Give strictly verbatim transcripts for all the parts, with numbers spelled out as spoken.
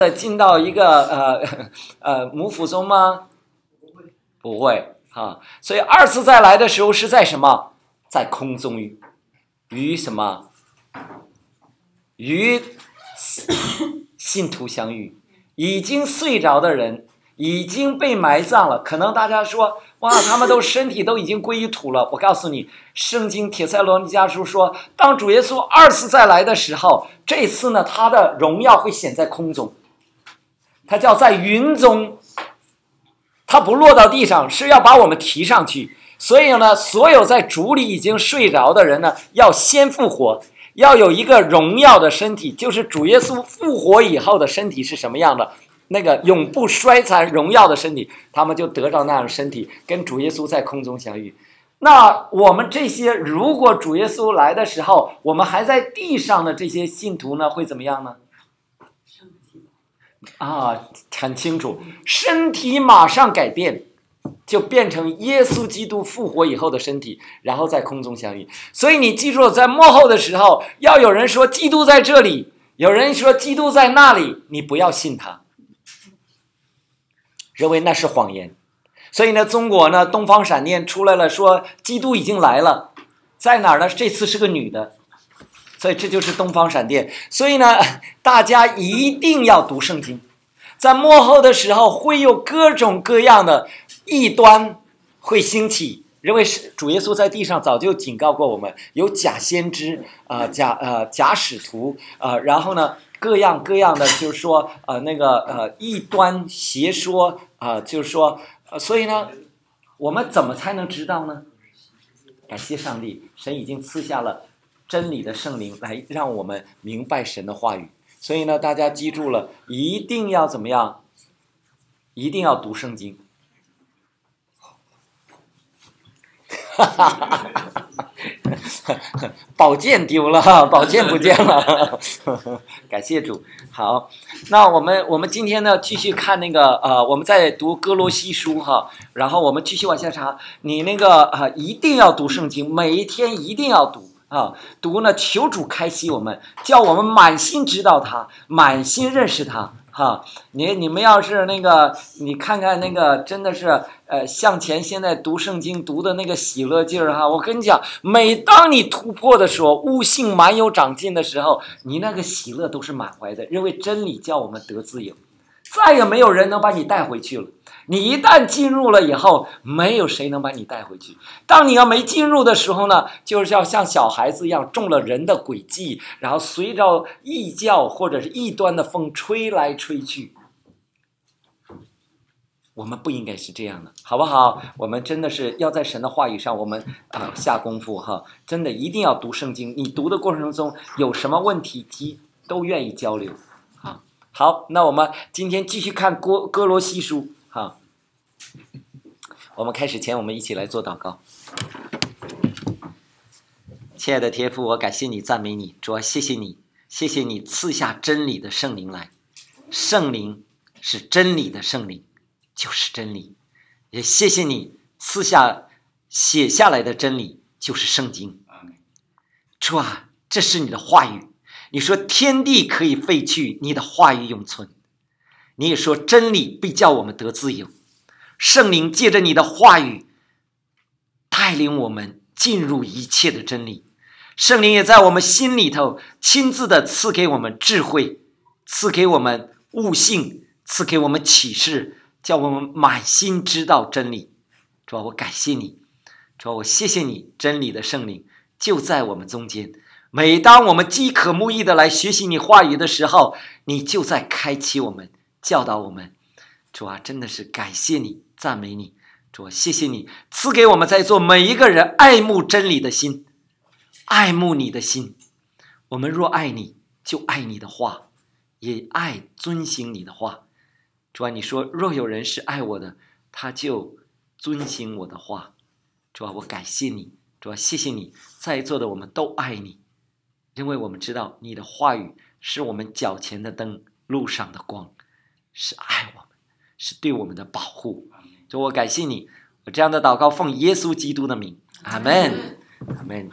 进到一个呃呃母腹中吗？不会啊，所以二次再来的时候是在什么？在空中与与什么？与信徒相遇。已经睡着的人已经被埋葬了，可能大家说哇，他们都身体都已经归于土了。我告诉你，圣经帖撒罗尼迦书说，当主耶稣二次再来的时候，这次呢，他的荣耀会显在空中，他叫在云中，他不落到地上，是要把我们提上去。所以呢，所有在主里已经睡着的人呢，要先复活，要有一个荣耀的身体，就是主耶稣复活以后的身体是什么样的，那个永不衰残荣耀的身体，他们就得到那样的身体，跟主耶稣在空中相遇。那我们这些如果主耶稣来的时候，我们还在地上的这些信徒呢，会怎么样呢？啊，很清楚，身体马上改变，就变成耶稣基督复活以后的身体，然后在空中相遇。所以你记住，在末后的时候，要有人说基督在这里，有人说基督在那里，你不要信他，认为那是谎言。所以呢，中国呢，东方闪电出来了，说基督已经来了，在哪儿呢？这次是个女的，所以这就是东方闪电。所以呢，大家一定要读圣经。在末后的时候，会有各种各样的异端会兴起，认为是主耶稣在地上早就警告过我们，有假先知啊、呃，假呃假使徒啊、呃，然后呢，各样各样的，就是说呃那个呃异端邪说啊、呃，就是说。呃，所以呢，我们怎么才能知道呢？感谢上帝，神已经赐下了真理的圣灵来让我们明白神的话语。所以呢，大家记住了，一定要怎么样？一定要读圣经。哈哈哈哈哈！宝剑丢了，宝剑不见了。感谢主。好，那我们我们今天呢继续看那个呃，我们在读哥罗西书哈，然后我们继续往下查。你那个啊、呃，一定要读圣经，每一天一定要读啊，读呢求主开启我们，叫我们满心知道他，满心认识他。哈，你你们要是那个，你看看那个，真的是，呃，向前现在读圣经读的那个喜乐劲儿哈，我跟你讲，每当你突破的时候，悟性满有长进的时候，你那个喜乐都是满怀的，因为真理叫我们得自由，再也没有人能把你带回去了。你一旦进入了以后，没有谁能把你带回去。当你要没进入的时候呢，就是要像小孩子一样中了人的诡计，然后随着异教或者是异端的风吹来吹去。我们不应该是这样的，好不好？我们真的是要在神的话语上我们啊、呃、下功夫哈，真的一定要读圣经。你读的过程中有什么问题提都愿意交流啊。好，那我们今天继续看哥哥罗西书。好，我们开始前，我们一起来做祷告。亲爱的天父，我感谢你，赞美你，主啊，谢谢你，谢谢你赐下真理的圣灵来。圣灵是真理的圣灵，就是真理。也谢谢你赐下写下来的真理，就是圣经。主啊，这是你的话语。你说天地可以废去，你的话语永存。你也说真理必叫我们得自由。圣灵借着你的话语带领我们进入一切的真理。圣灵也在我们心里头亲自的赐给我们智慧，赐给我们悟性，赐给我们启示，叫我们满心知道真理。主啊，我感谢你，主啊，我谢谢你，真理的圣灵就在我们中间。每当我们饥渴慕义的来学习你话语的时候，你就在开启我们，教导我们。主啊，真的是感谢你，赞美你。主啊，谢谢你赐给我们在座每一个人爱慕真理的心，爱慕你的心。我们若爱你，就爱你的话，也爱遵行你的话。主啊，你说若有人是爱我的，他就遵行我的话。主啊，我感谢你。主啊，谢谢你，在座的我们都爱你，因为我们知道你的话语是我们脚前的灯，路上的光，是爱我们，是对我们的保护。主，我感谢你，我这样的祷告奉耶稣基督的名，阿们，阿们。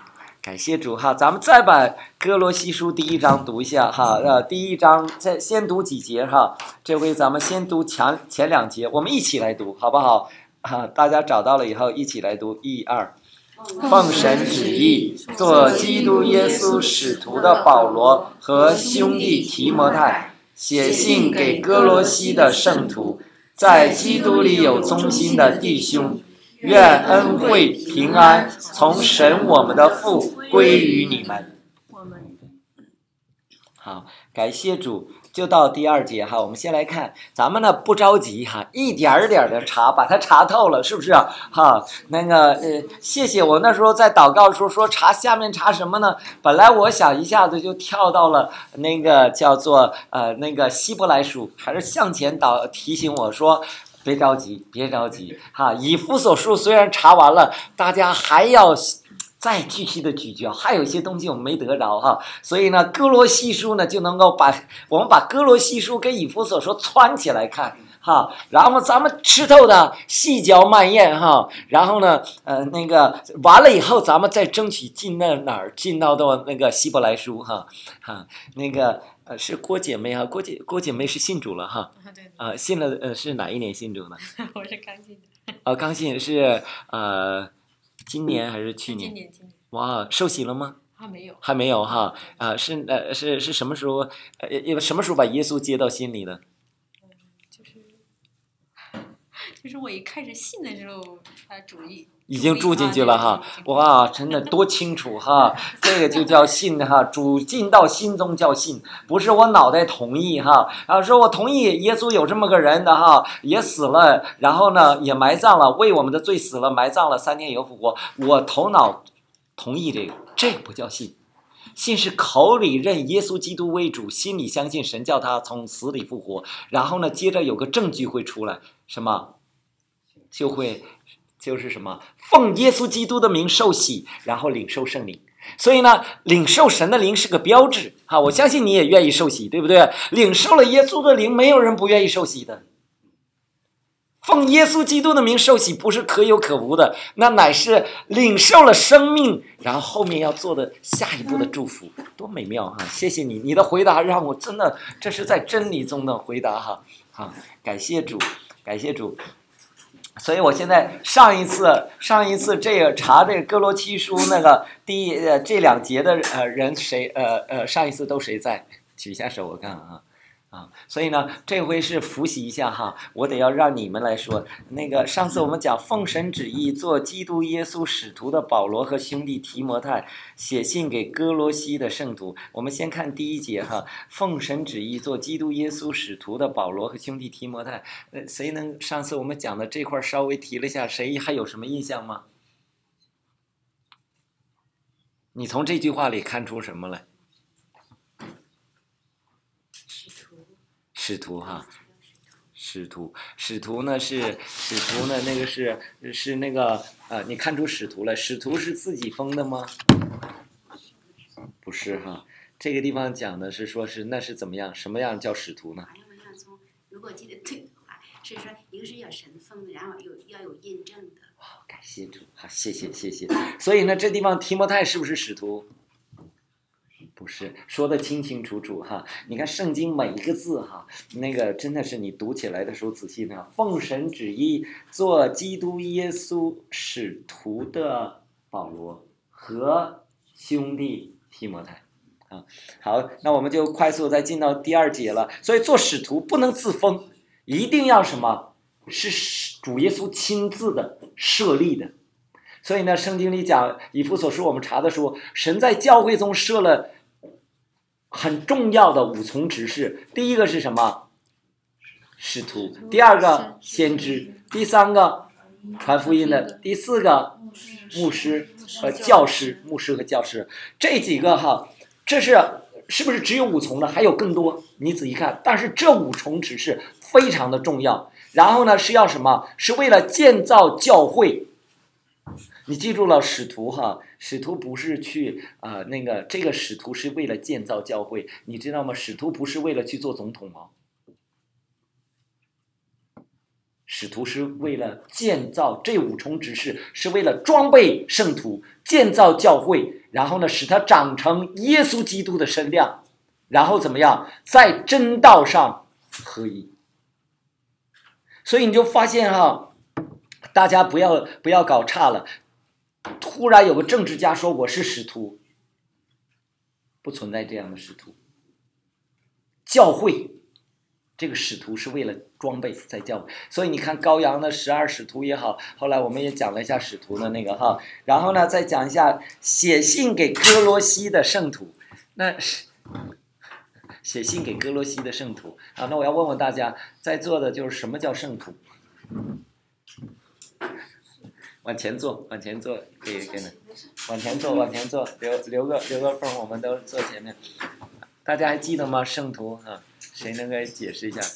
感谢主哈，咱们再把哥罗西书第一章读一下哈，呃，第一章再先读几节哈，这回咱们先读前前两节，我们一起来读好不好？啊，大家找到了以后一起来读，一二。奉神旨意，做基督耶稣使徒的保罗和兄弟提摩太，写信给哥罗西的圣徒，在基督里有忠心的弟兄，愿恩惠平安从神我们的父归于你们。好，感谢主。就到第二节哈，我们先来看，咱们呢不着急哈，一点点的查，把它查透了，是不是啊？哈，那个呃，谢谢我那时候在祷告的时候说查下面查什么呢？本来我想一下子就跳到了那个叫做呃那个希伯来书，还是向前导提醒我说。别着急，别着急哈！以弗所书虽然查完了，大家还要再继续的咀嚼，还有一些东西我们没得着哈。所以呢，哥罗西书呢就能够把我们把哥罗西书跟以弗所书串起来看哈，然后咱们吃透的细嚼慢咽哈，然后呢，呃，那个完了以后，咱们再争取进到哪儿？进到到那个希伯来书哈哈，那个。呃，是郭姐妹哈，郭姐郭姐妹是信主了哈，啊对，呃，信了呃是哪一年信主呢？ 我是刚信的。 呃，刚信是呃今年还是去年？ 今年今年。 哇，受洗了吗？ 还没有。 还没有哈，啊、呃、是呃是是什么时候呃什么时候把耶稣接到心里的？ 嗯，就是就是我一开始信的时候，他主意。 已经住进去了哈，哇，真的多清楚哈！这个就叫信哈，主进到心中叫信，不是我脑袋同意哈，然后说我同意耶稣有这么个人的哈，也死了，然后呢也埋葬了，为我们的罪死了，埋葬了，三天以后复活，我头脑同意这个，这个不叫信。信是口里认耶稣基督为主，心里相信神叫他从死里复活，然后呢接着有个证据会出来，什么就会。就是什么奉耶稣基督的名受洗，然后领受圣灵。所以呢，领受神的灵是个标志啊！我相信你也愿意受洗，对不对？领受了耶稣的灵，没有人不愿意受洗的。奉耶稣基督的名受洗不是可有可无的，那乃是领受了生命，然后后面要做的下一步的祝福，多美妙哈！谢谢你，你的回答让我真的这是在真理中的回答哈！好，感谢主，感谢主。所以我现在上一次上一次这个查这个哥罗西书那个第一呃这两节的呃人谁呃呃上一次都谁在？举一下手我看啊啊！所以呢这回是复习一下哈，我得要让你们来说。那个上次我们讲奉神旨意做基督耶稣使徒的保罗和兄弟提摩太写信给哥罗西的圣徒，我们先看第一节哈，奉神旨意做基督耶稣使徒的保罗和兄弟提摩太，呃，谁能上次我们讲的这块稍微提了一下，谁还有什么印象吗？你从这句话里看出什么来？使徒哈，使徒，使徒呢是使徒呢，那个是是那个呃，你看出使徒了？使徒是自己封的吗？不是哈，这个地方讲的是说是那是怎么样？什么样叫使徒呢？ 从如果记得对的话，是说一个是要神封的，然后有要有印证的。 好，感谢主，好，谢谢谢谢。所以呢，这地方提摩太是不是使徒？不是，说得清清楚楚哈！你看圣经每一个字哈，那个真的是你读起来的时候仔细呢。奉神旨意做基督耶稣使徒的保罗和兄弟提摩太啊，好，那我们就快速再进到第二节了。所以做使徒不能自封，一定要什么？是主耶稣亲自的设立的。所以呢，圣经里讲以弗所书我们查的说，神在教会中设了很重要的五重职事。第一个是什么？使徒。第二个先知。第三个传福音的。第四个牧师和教师。牧师和教师这几个哈，这是是不是只有五重呢？还有更多，你仔细看。但是这五重职事非常的重要。然后呢，是要什么？是为了建造教会。你记住了，使徒哈，使徒不是去啊、呃、那个，这个使徒是为了建造教会，你知道吗？使徒不是为了去做总统哦，使徒是为了建造，这五重职事是为了装备圣徒，建造教会， 然后呢，使他长成耶稣基督的身量，然后怎么样，在真道上合一。所以你就发现哈，大家不要不要搞差了。突然有个政治家说我是使徒，不存在这样的使徒。教会这个使徒是为了装备在教会，所以你看羔羊的十二使徒也好，后来我们也讲了一下使徒的那个哈，然后呢再讲一下写信给哥罗西的圣徒，那写信给哥罗西的圣徒啊，那我要问问大家，在座的就是什么叫圣徒？往前坐，往前坐，可以跟着，往前坐，往前坐，留留个留个缝，我们都坐前面。大家还记得吗？圣徒啊，谁能给解释一下？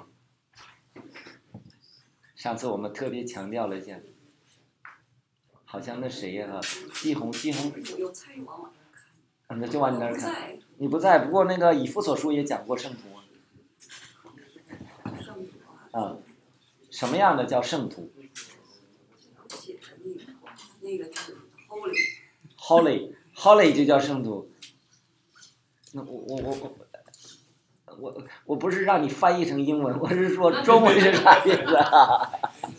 上次我们特别强调了一下，好像那谁呀、啊？季红，季红。那就往你那儿看。你不在，不过那个以弗所书也讲过圣徒啊。啊，什么样的叫圣徒？ 那个是 holy holy 就叫圣徒。那我我我我我我不是让你翻译成英文，我是说中文是啥意思啊？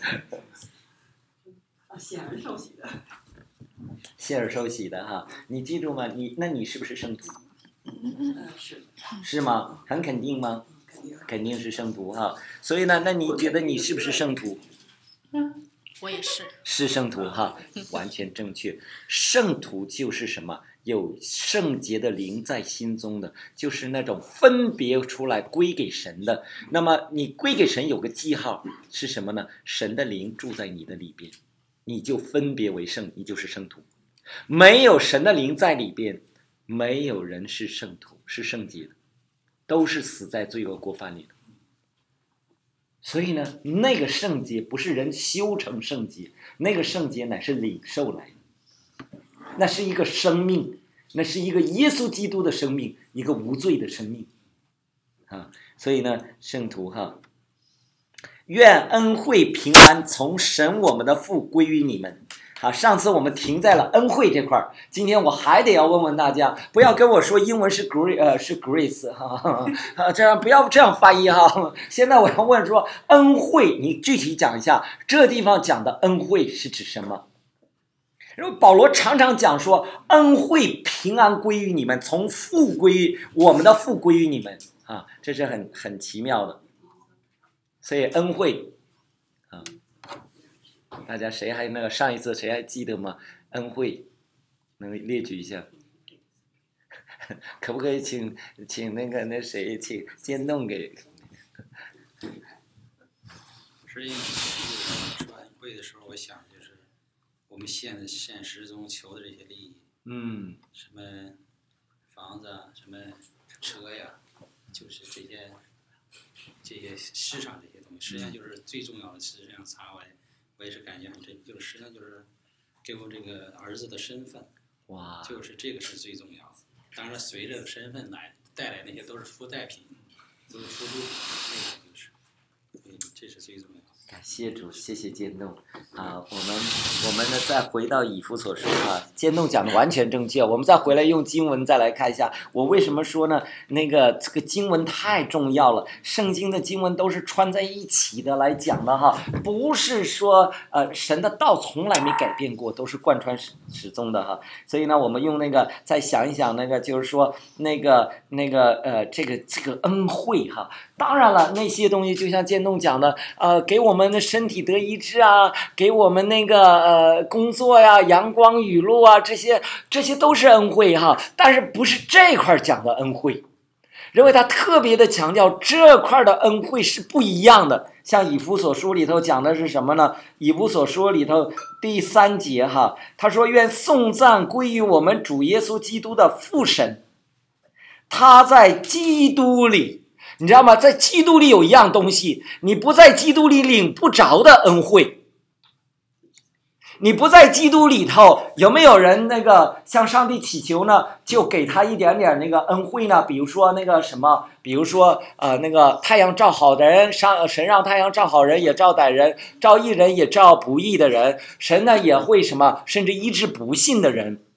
显而受喜的。 显而受喜的哈，你记住吗？你那你是不是圣徒？ 嗯，是。 是吗？很肯定吗？肯定是圣徒哈。所以呢，那你觉得你是不是圣徒？ 嗯，我也是。 是圣徒哈，完全正确。圣徒就是什么？有圣洁的灵在心中的，就是那种分别出来归给神的。那么你归给神有个记号是什么呢？神的灵住在你的里边，你就分别为圣，你就是圣徒。没有神的灵在里边，没有人是圣徒，是圣洁的，都是死在罪恶过犯里的。所以呢，那个圣洁不是人修成圣洁，那个圣洁乃是领受来的，那是一个生命，那是一个耶稣基督的生命，一个无罪的生命啊。所以呢，圣徒哈，愿恩惠平安从神我们的父归于你们。啊，上次我们停在了恩惠这块儿，今天我还得要问问大家，不要跟我说英文是 grace， 呃是 grace 哈，啊，这样不要这样翻译哈。现在我要问说恩惠，你具体讲一下，这地方讲的恩惠是指什么？因为保罗常常讲说恩惠平安归于你们，从父归于我们的父归于你们啊，这是很很奇妙的。所以恩惠啊。大家谁还那个上一次谁还记得吗？恩惠能列举一下？可不可以请请那个那谁请监洞给？ 是因为说恩惠的时候，我想就是我们现现实中求的这些利益， 嗯， 什么房子啊，什么车呀，就是这些这些市场这些东西，实际上就是最重要的。实际上查我。我也是感觉很真，就是实际上就是给我这个儿子的身份， 哇， 就是这个是最重要的。当然，随着身份来带来那些都是附带品，都是辅助品，那个就是，嗯，这是最重要的。 感谢主，谢谢监洞啊！我们我们呢再回到以弗所书啊，监洞讲的完全正确。我们再回来用经文再来看一下，我为什么说呢？那个这个经文太重要了，圣经的经文都是串在一起的来讲的哈，不是说呃神的道从来没改变过，都是贯穿始始终的哈。所以呢，我们用那个再想一想，那个就是说那个那个呃这个这个恩惠哈。当然了，那些东西就像监洞讲的，呃，给我们的身体得医治啊，给我们那个呃工作呀、阳光雨露啊，这些这些都是恩惠哈，但是不是这块讲的恩惠。认为他特别的强调这块的恩惠是不一样的。像以弗所书里头讲的是什么呢？以弗所书里头第三节哈，他说愿颂赞归于我们主耶稣基督的父神，他在基督里。你知道吗？在基督里有一样东西，你不在基督里领不着的恩惠。你不在基督里头，有没有人那个向上帝祈求呢？就给他一点点那个恩惠呢？比如说那个什么，比如说呃那个太阳照好的人，上神让太阳照好人也照歹人，照义人也照不义的人，神呢也会什么，甚至医治不信的人。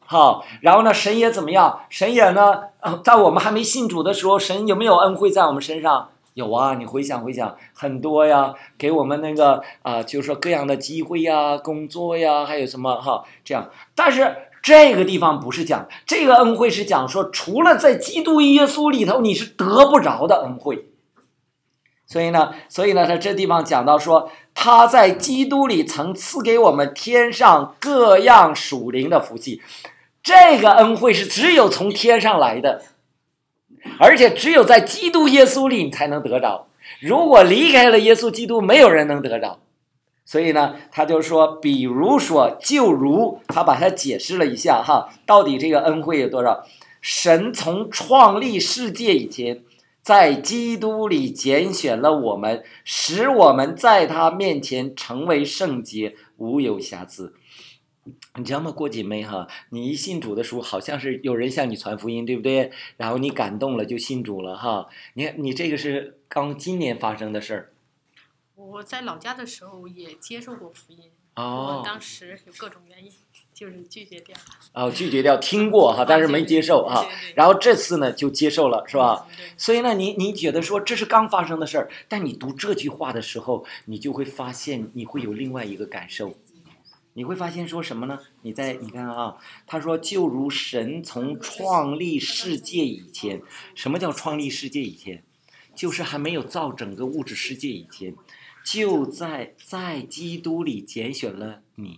好，然后呢，神也怎么样？神也呢，在我们还没信主的时候，神有没有恩惠在我们身上？有啊，你回想回想，很多呀，给我们那个啊、呃，就是说各样的机会呀、工作呀，还有什么哈，这样。但是这个地方不是讲这个恩惠，是讲说，除了在基督耶稣里头，你是得不着的恩惠。所以呢，所以呢，他这地方讲到说，他在基督里曾赐给我们天上各样属灵的福气。这个恩惠是只有从天上来的，而且只有在基督耶稣里你才能得着。如果离开了耶稣基督，没有人能得着。所以呢，他就说，比如说，就如他把它解释了一下哈，到底这个恩惠有多少？神从创立世界以前，在基督里拣选了我们，使我们在他面前成为圣洁，无有瑕疵。你知道吗，郭姐妹哈，你一信主的时候，好像是有人向你传福音，对不对？然后你感动了就信主了哈。你看，你这个是刚今年发生的事儿。 我在老家的时候也接受过福音， 哦， 我当时有各种原因，就是拒绝掉了。 哦，拒绝掉，听过哈，但是没接受哈。然后这次呢就接受了，是吧？ 嗯、 所以呢，你你觉得说这是刚发生的事儿，但你读这句话的时候，你就会发现你会有另外一个感受。你会发现说什么呢？你在你看啊，他说就如神从创立世界以前，什么叫创立世界以前？就是还没有造整个物质世界以前，就在在基督里拣选了你，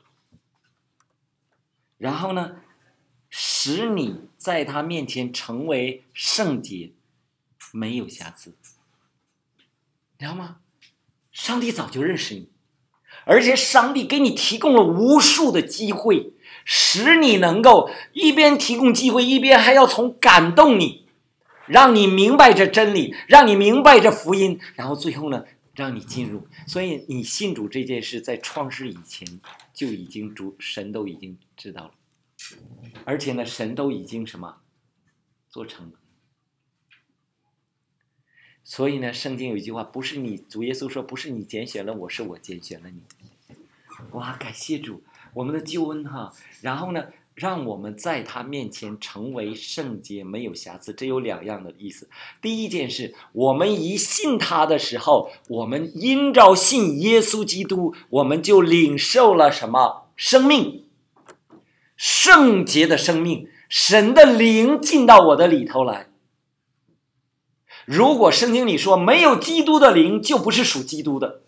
然后呢，使你在他面前成为圣洁，没有瑕疵，你知道吗？上帝早就认识你。而且上帝给你提供了无数的机会，使你能够一边提供机会，一边还要从感动你，让你明白这真理，让你明白这福音，然后最后呢，让你进入。所以你信主这件事在创世以前就已经主神都已经知道了，而且呢，神都已经什么做成了。所以呢，圣经有一句话，不是你主耶稣说，不是你拣选了我，是我拣选了你。哇，感谢主，我们的救恩哈。然后呢，让我们在他面前成为圣洁，没有瑕疵。这有两样的意思。第一件事，我们一信他的时候，我们因着信耶稣基督，我们就领受了什么生命，圣洁的生命，神的灵进到我的里头来。如果圣经里说没有基督的灵，就不是属基督的，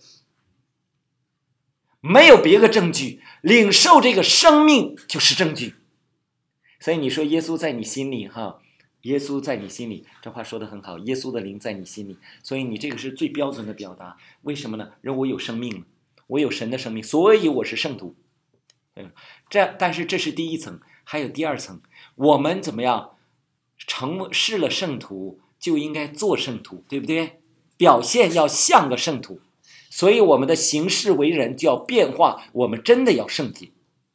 没有别个证据，领受这个生命就是证据。所以你说耶稣在你心里哈，耶稣在你心里，这话说得很好，耶稣的灵在你心里，所以你这个是最标准的表达。为什么呢？因为我有生命了，我有神的生命，所以我是圣徒。嗯，这但是这是第一层，还有第二层，我们怎么样成是了圣徒，就应该做圣徒，对不对？表现要像个圣徒，所以我们的行事为人就要变化，我们真的要圣洁，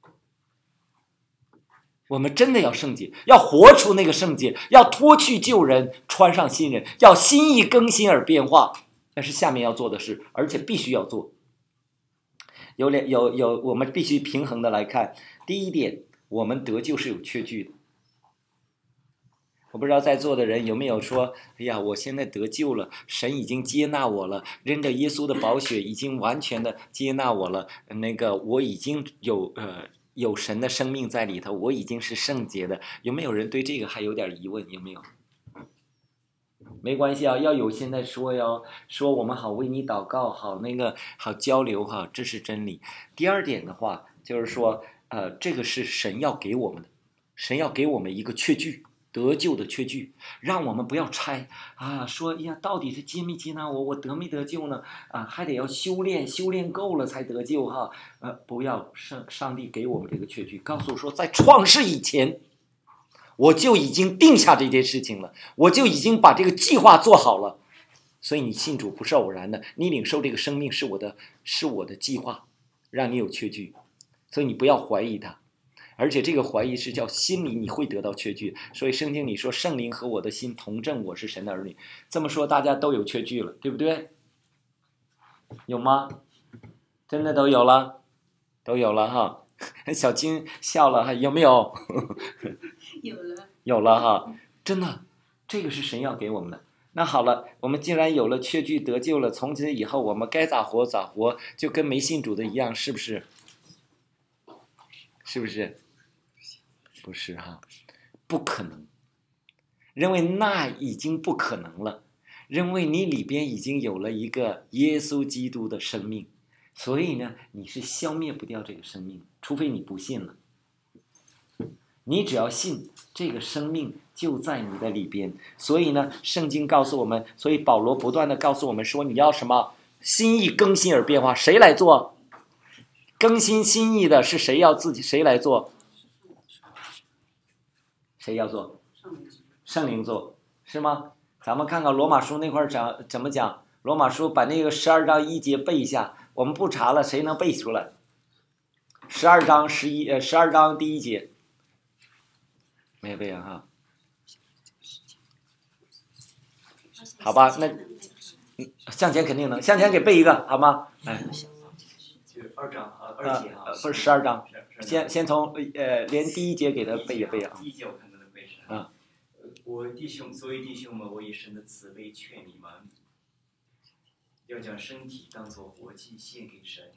我们真的要圣洁，要活出那个圣洁，要脱去旧人，穿上新人，要心意更新而变化，那是下面要做的事，而且必须要做。有两有有，我们必须平衡的来看。第一点，我们得救是有缺据的。我不知道在座的人有没有说，哎呀，我现在得救了，神已经接纳我了，认着耶稣的宝血已经完全的接纳我了，那个我已经有呃有神的生命在里头，我已经是圣洁的。有没有人对这个还有点疑问？有没有？没关系啊，要有现在说哟，说我们好为你祷告，好那个好交流哈，这是真理。第二点的话，就是说，呃，这个是神要给我们的，神要给我们一个确据。得救的确据，让我们不要猜啊，说哎呀，到底是接没接纳我，我得没得救呢？啊，还得要修炼，修炼够了才得救哈。呃，不要上上帝给我们这个确据，告诉我说，在创世以前，我就已经定下这件事情了，我就已经把这个计划做好了。所以你信主不是偶然的，你领受这个生命是我的，是我的计划，让你有确据，所以你不要怀疑它。而且这个怀疑是叫心里你会得到确据，所以圣经里说圣灵和我的心同证我是神的儿女，这么说大家都有确据了，对不对？有吗？真的都有了，都有了哈。 小金笑了，有没有？ 有了。 有了哈，真的，这个是神要给我们的。那好了，我们既然有了确据得救了，从此以后我们该咋活咋活，就跟没信主的一样，是不是？是不是？不是哈，不可能，因为那已经不可能了，因为你里边已经有了一个耶稣基督的生命，所以呢，你是消灭不掉这个生命，除非你不信了。你只要信，这个生命就在你的里边。所以呢，圣经告诉我们，所以保罗不断的告诉我们说，你要什么？心意更新而变化，谁来做？更新心意的是谁？要自己谁来做？谁要做？圣灵做，是吗？咱们看看罗马书那块儿讲怎么讲。罗马书把那个十二章一节背一下，我们不查了，谁能背出来？十二章十一呃，十二章第一节。没背啊哈，好吧，那嗯向前肯定能，向前给背一个好吗？哎， 就二章啊，二节啊， 不是十二章， 是先先从呃连第一节给他背一背啊。 第一节我看到的背是啊， 我弟兄，所以弟兄们，我以神的慈悲劝你们，要将身体当作活祭献给神，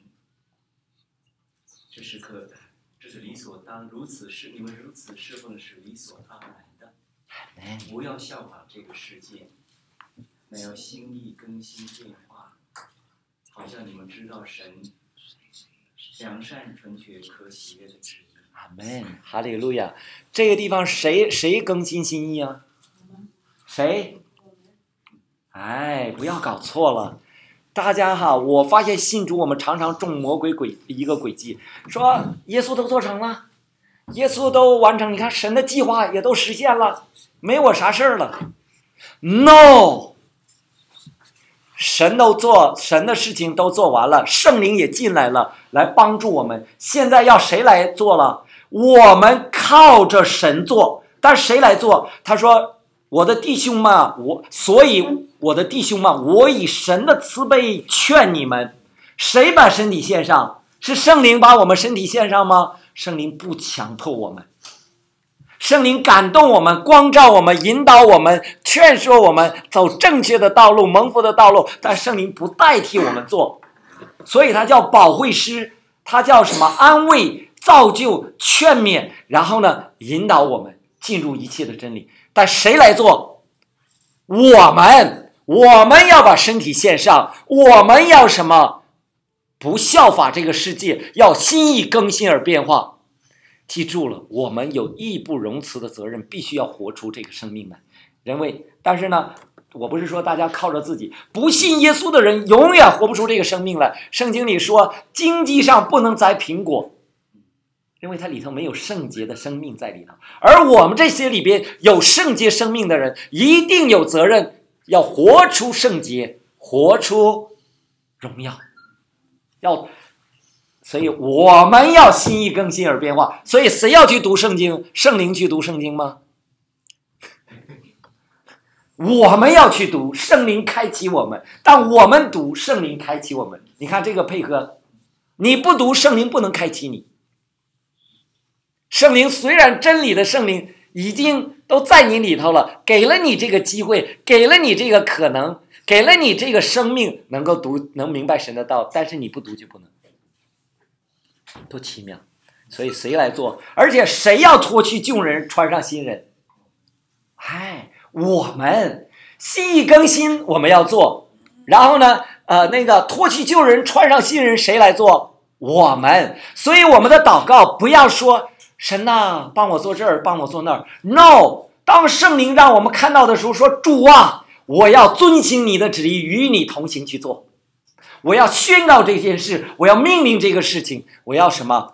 这是可。这是理所当如此是你们如此侍奉是理所当然的，不要效仿这个世界，那要心意更新变化，好像你们知道神良善纯全可喜悦的旨意。 阿门，哈利路亚。这个地方谁谁更新心意啊？谁？哎，不要搞错了。大家哈，我发现信主我们常常中魔鬼诡一个诡计，说耶稣都做成了，耶稣都完成，你看神的计划也都实现了，没我啥事儿了。No， 神都做，神的事情都做完了，圣灵也进来了，来帮助我们。现在要谁来做了？我们靠着神做，但是谁来做？他说。我的弟兄们，我所以我的弟兄们，我以神的慈悲劝你们，谁把身体献上？是圣灵把我们身体献上吗？圣灵不强迫我们，圣灵感动我们，光照我们，引导我们，劝说我们走正确的道路，蒙福的道路，但圣灵不代替我们做，所以他叫保惠师，他叫什么？安慰、造就、劝勉，然后呢，引导我们进入一切的真理。但谁来做？我们，我们要把身体献上，我们要什么？不效法这个世界，要心意更新而变化。记住了，我们有义不容辞的责任，必须要活出这个生命来。人为，但是呢，我不是说大家靠着自己，不信耶稣的人永远活不出这个生命来。圣经里说，荆棘上不能摘苹果。因为它里头没有圣洁的生命在里头，而我们这些里边有圣洁生命的人，一定有责任要活出圣洁，活出荣耀，要，所以我们要心意更新而变化。所以谁要去读圣经？圣灵去读圣经吗？我们要去读，圣灵开启我们，但我们读，圣灵开启我们。你看这个配合，你不读，圣灵不能开启你。圣灵虽然真理的圣灵已经都在你里头了，给了你这个机会，给了你这个可能，给了你这个生命，能够读，能明白神的道，但是你不读就不能，多奇妙！所以谁来做？而且谁要脱去旧人，穿上新人？哎，我们心意更新，我们要做。然后呢，呃，那个脱去旧人，穿上新人，谁来做？我们。所以我们的祷告不要说。神呐，帮我做这儿，帮我做那儿。No， 当圣灵让我们看到的时候，说主啊，我要遵行你的旨意，与你同行去做。我要宣告这件事，我要命令这个事情，我要什么？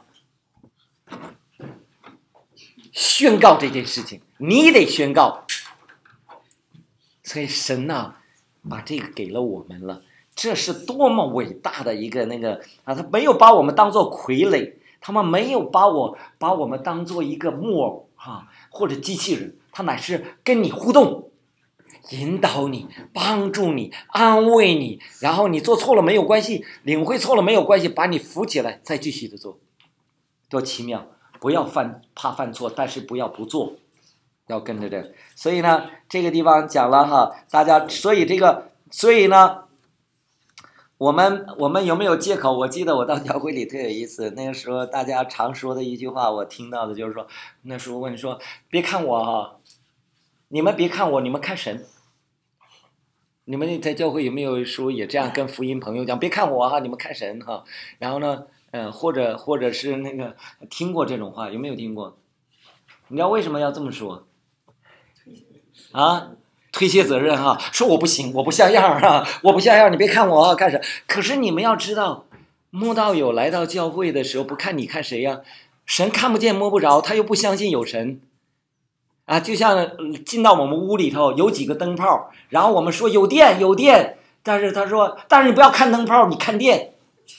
宣告这件事情，你得宣告。所以神呐，把这个给了我们了，这是多么伟大的一个那个啊！他没有把我们当作傀儡。他们没有把我把我们当做一个木偶啊，或者机器人，他乃是跟你互动，引导你，帮助你，安慰你，然后你做错了没有关系，领会错了没有关系，把你扶起来，再继续的做。 多奇妙！不要犯怕犯错，但是不要不做，要跟着这个。所以呢，这个地方讲了哈，大家所以这个所以呢，我们我们有没有借口？我记得我到教会里特有意思，那个时候大家常说的一句话，我听到的就是说，那时候问说，别看我哈，你们别看我，你们看神。你们在教会有没有时候也这样跟福音朋友讲？别看我哈，你们看神哈。然后呢，嗯、呃，或者或者是那个听过这种话，有没有听过？你知道为什么要这么说？啊，推卸责任哈，说我不行，我不像样啊，我不像样，你别看我啊，看神。可是你们要知道，慕道友来到教会的时候，不看你看谁呀？神看不见摸不着，他又不相信有神。啊，就像进到我们屋里头有几个灯泡，然后我们说有电有电，但是他说，但是你不要看灯泡，你看电，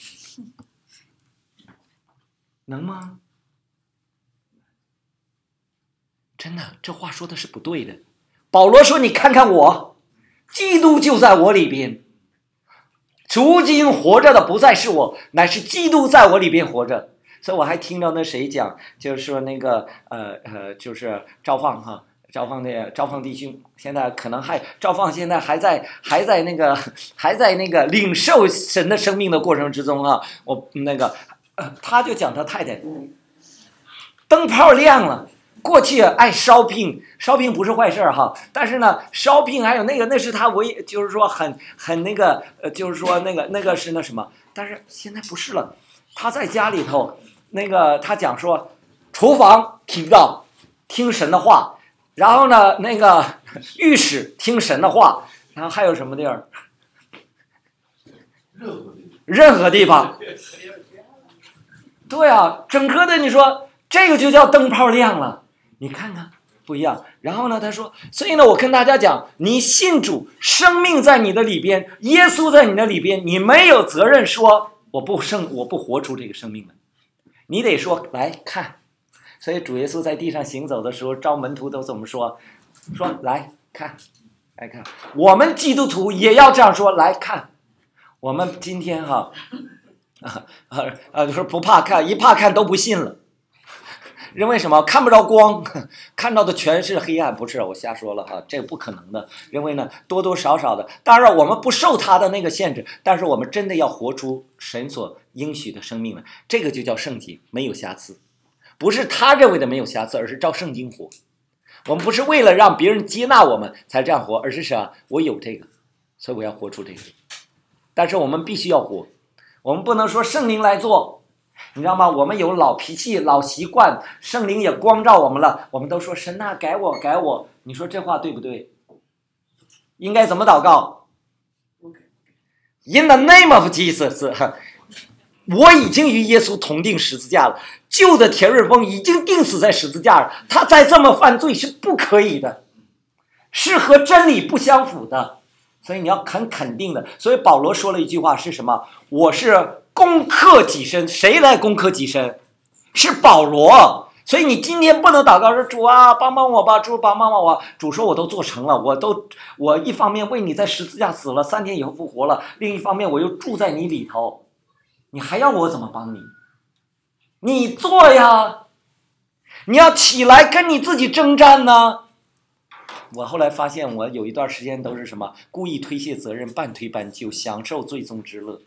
能吗？真的，这话说的是不对的。保罗说：“你看看我，基督就在我里边，如今活着的不再是我，乃是基督在我里边活着。”所以我还听到那谁讲，就是说那个呃呃，就是赵放哈，赵放的赵放弟兄，现在可能还赵放现在还在还在那个还在那个领受神的生命的过程之中啊。我那个、呃、他就讲他太太，灯泡亮了。过去爱烧饼，烧饼不是坏事哈，但是呢，烧饼还有那个那是他唯就是说很很那个呃，就是说那个那个是那什么，但是现在不是了。他在家里头，那个他讲说，厨房听不到，听神的话，然后呢，那个浴室听神的话，然后还有什么地儿？任何地方。对啊，整个的你说这个就叫灯泡亮了，你看看不一样。然后呢，他说，所以呢，我跟大家讲，你信主，生命在你的里边，耶稣在你的里边，你没有责任说。我不生，我不活出这个生命来，你得说来看。所以主耶稣在地上行走的时候，招门徒都怎么说？说来看，来看。我们基督徒也要这样说，来看。我们今天哈啊啊啊，就是不怕看，一怕看都不信了。因为什么？看不着光，看到的全是黑暗。不是我瞎说了哈，这不可能的。因为呢，多多少少的，当然我们不受他的那个限制，但是我们真的要活出神所应许的生命来，这个就叫圣洁，没有瑕疵。不是他认为的没有瑕疵，而是照圣经活。我们不是为了让别人接纳我们才这样活，而是啥？我有这个，所以我要活出这个。但是我们必须要活，我们不能说圣灵来做。你知道吗？我们有老脾气、老习惯，圣灵也光照我们了。我们都说神啊，改我，改我。你说这话对不对？应该怎么祷告 ？In the name of Jesus， 我已经与耶稣同定十字架了。旧的田瑞峰已经钉死在十字架上，他再这么犯罪是不可以的，是和真理不相符的。所以你要很肯定的。所以保罗说了一句话是什么？我是攻克己身。谁来攻克己身？是保罗。所以你今天不能祷告说主啊帮帮我吧，主帮帮我。主说我都做成了，我都我一方面为你在十字架死了，三天以后复活了，另一方面我又住在你里头，你还要我怎么帮你？你做呀，你要起来跟你自己征战呢。我后来发现我有一段时间都是什么故意推卸责任，半推半就，享受罪中之乐。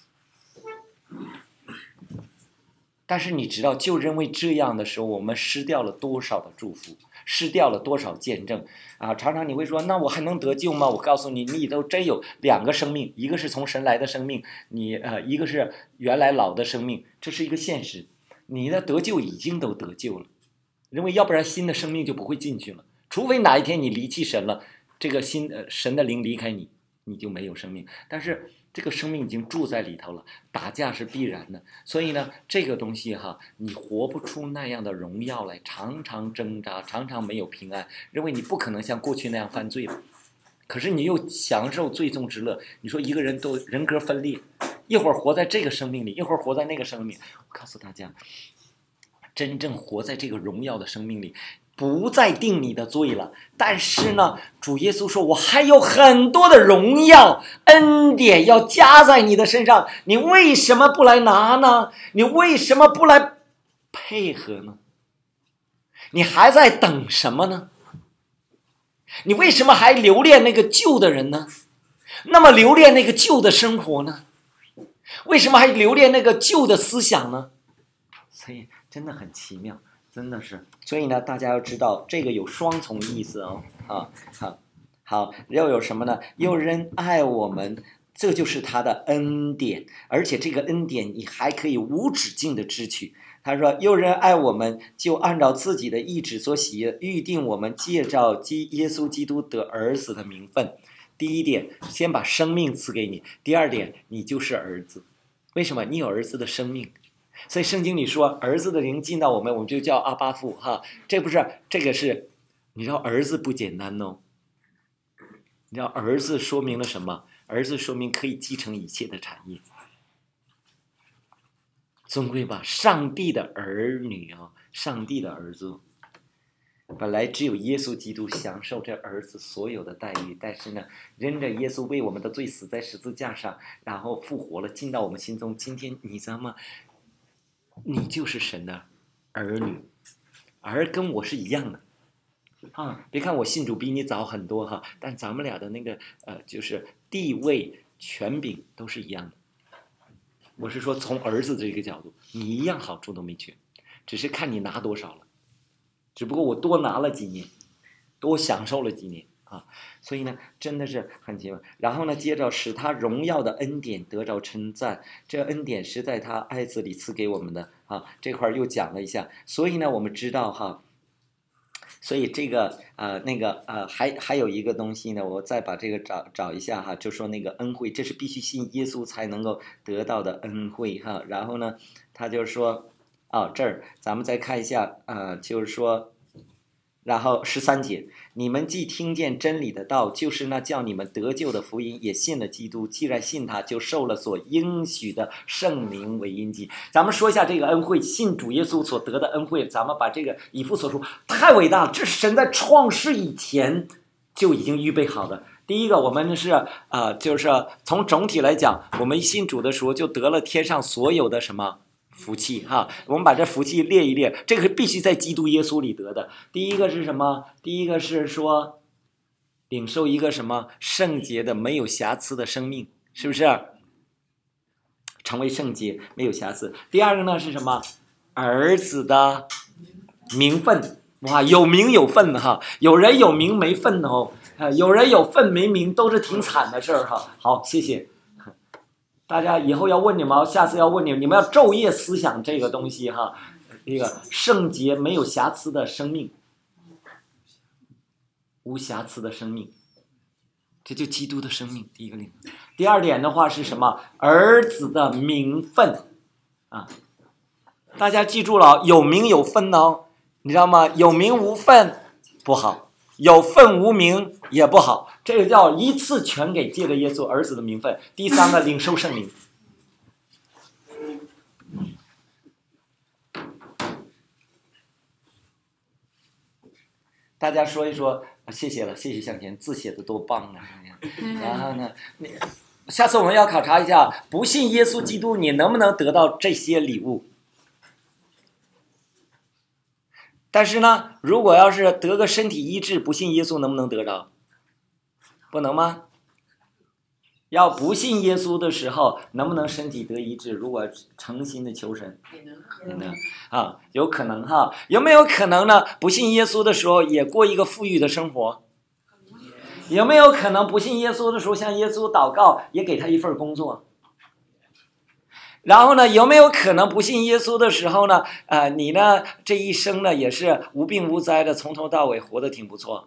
但是你知道，就因为这样的时候，我们失掉了多少的祝福，失掉了多少见证啊！常常你会说，那我还能得救吗？我告诉你，你都真有两个生命，一个是从神来的生命，你呃，一个是原来老的生命，这是一个现实。你的得救已经都得救了，因为要不然新的生命就不会进去了。除非哪一天你离弃神了，这个新呃神的灵离开你，你就没有生命。但是这个生命已经住在里头了，打架是必然的。所以呢，这个东西哈，你活不出那样的荣耀来，常常挣扎，常常没有平安，因为你不可能像过去那样犯罪了。可是你又享受罪中之乐。你说一个人都人格分裂，一会儿活在这个生命里，一会儿活在那个生命。我告诉大家，真正活在这个荣耀的生命里，不再定你的罪了。但是呢，主耶稣说，我还有很多的荣耀恩典要加在你的身上，你为什么不来拿呢？你为什么不来配合呢？你还在等什么呢？你为什么还留恋那个旧的人呢？那么留恋那个旧的生活呢？为什么还留恋那个旧的思想呢？所以真的很奇妙，真的是。所以呢，大家要知道这个有双重意思哦。啊，好，好，又有什么呢？有人爱我们，这就是他的恩典，而且这个恩典你还可以无止境的支取。他说：“有人爱我们，就按照自己的意志所喜悦，预定我们借照基耶稣基督得儿子的名分。”第一点，先把生命赐给你；第二点，你就是儿子。为什么？你有儿子的生命。所以圣经里说，儿子的灵进到我们，我们就叫阿爸父哈。这不是这个是，你知道儿子不简单哦。你知道儿子说明了什么？儿子说明可以继承一切的产业。尊贵吧，上帝的儿女啊，上帝的儿子，本来只有耶稣基督享受这儿子所有的待遇，但是呢，因着耶稣为我们的罪死在十字架上，然后复活了，进到我们心中。今天你知道吗？你就是神的儿女，儿跟我是一样的啊。别看我信主比你早很多哈，但咱们俩的那个呃，就是地位、权柄都是一样的。我是说，从儿子这个角度，你一样好处都没缺，只是看你拿多少了。只不过我多拿了几年，多享受了几年啊，所以呢，真的是很奇妙。然后呢，接着使他荣耀的恩典得着称赞，这恩典是在他爱子里赐给我们的啊。这块又讲了一下，所以呢，我们知道哈。所以这个呃那个呃还还有一个东西呢，我再把这个找找一下哈，就说那个恩惠，这是必须信耶稣才能够得到的恩惠哈。然后呢，他就说，哦这儿咱们再看一下，呃就是说，然后十三节，你们既听见真理的道，就是那叫你们得救的福音，也信了基督。既然信他，就受了所应许的圣灵为印记。咱们说一下这个恩惠，信主耶稣所得的恩惠。咱们把这个以弗所书太伟大了，这是神在创世以前就已经预备好的。第一个，我们是啊、呃，就是从总体来讲，我们一信主的时候就得了天上所有的什么福气哈。我们把这福气列一列，这个必须在基督耶稣里得的。第一个是什么？第一个是说领受一个什么圣洁的没有瑕疵的生命，是不是成为圣洁没有瑕疵？第二个呢是什么？儿子的名分。哇，有名有分哈，有人有名没分哦，有人有分没名，都是挺惨的事儿哈。好，谢谢大家，以后要问你们，下次要问你们，你们要昼夜思想这个东西哈。这个圣洁没有瑕疵的生命，无瑕疵的生命，这就基督的生命。第一个领，第二点的话是什么？儿子的名分啊，大家记住了，有名有分哦。你知道吗？有名无分不好，有分无名也不好，这个叫一次全给借了耶稣儿子的名分。第三个，领受圣灵。大家说一说，谢谢了，谢谢向前，字写的多棒啊！然后呢，下次我们要考察一下，不信耶稣基督，你能不能得到这些礼物？但是呢，如果要是得个身体医治，不信耶稣能不能得着？不能吗？要不信耶稣的时候，能不能身体得医治？如果诚心的求神，也能啊，有可能哈。有没有可能呢？不信耶稣的时候也过一个富裕的生活？有没有可能不信耶稣的时候向耶稣祷告，也给他一份工作？然后呢，有没有可能不信耶稣的时候呢，呃，你呢这一生呢也是无病无灾的，从头到尾活得挺不错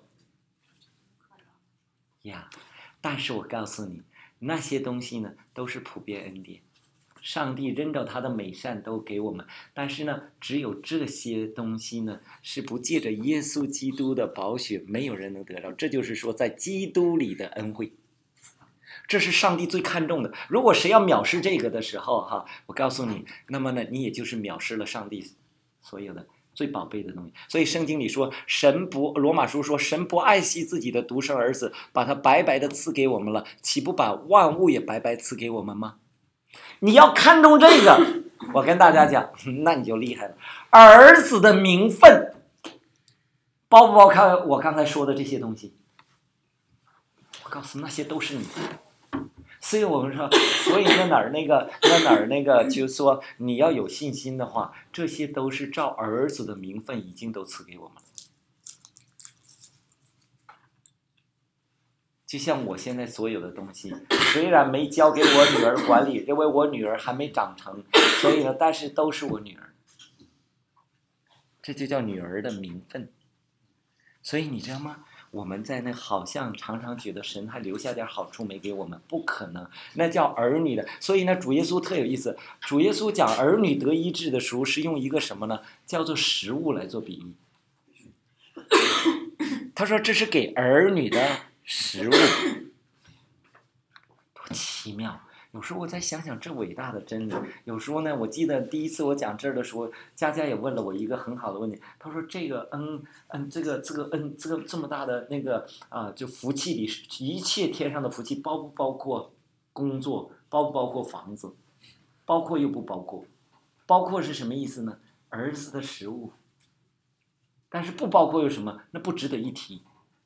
呀？但是我告诉你，那些东西呢都是普遍恩典，上帝认着他的美善都给我们，但是呢，只有这些东西呢是不借着耶稣基督的宝血，没有人能得到。这就是说，在基督里的恩惠。这是上帝最看重的。如果谁要藐视这个的时候哈，我告诉你，那么呢，你也就是藐视了上帝所有的最宝贝的东西。所以圣经里说，神不，罗马书说，神不爱惜自己的独生儿子，把他白白的赐给我们了，岂不把万物也白白赐给我们吗？你要看重这个， 我跟大家讲，那你就厉害了。儿子的名分包不包括我刚才说的这些东西？我告诉你，那些都是你的。所以我们说，所以那哪儿那个那哪儿那个，就是说你要有信心的话，这些都是照儿子的名分已经都赐给我们了。就像我现在所有的东西，虽然没交给我女儿管理，因为我女儿还没长成，所以呢，但是都是我女儿，这就叫女儿的名分。所以你知道吗？我们在那好像常常觉得神还留下点好处没给我们，不可能，那叫儿女的。所以呢，主耶稣特有意思，主耶稣讲儿女得医治的时候是用一个什么呢？叫做食物来做比喻。他说这是给儿女的食物，多奇妙！有时候我再想想这伟大的真理。有时候呢，我记得第一次我讲这儿的时候，佳佳也问了我一个很好的问题。他说：“这个嗯嗯，这个这个嗯这个这么大的那个啊，就福气里一切天上的福气，包不包括工作？包不包括房子？包括又不包括？包括是什么意思呢？儿子的食物。但是不包括有什么？那不值得一提。”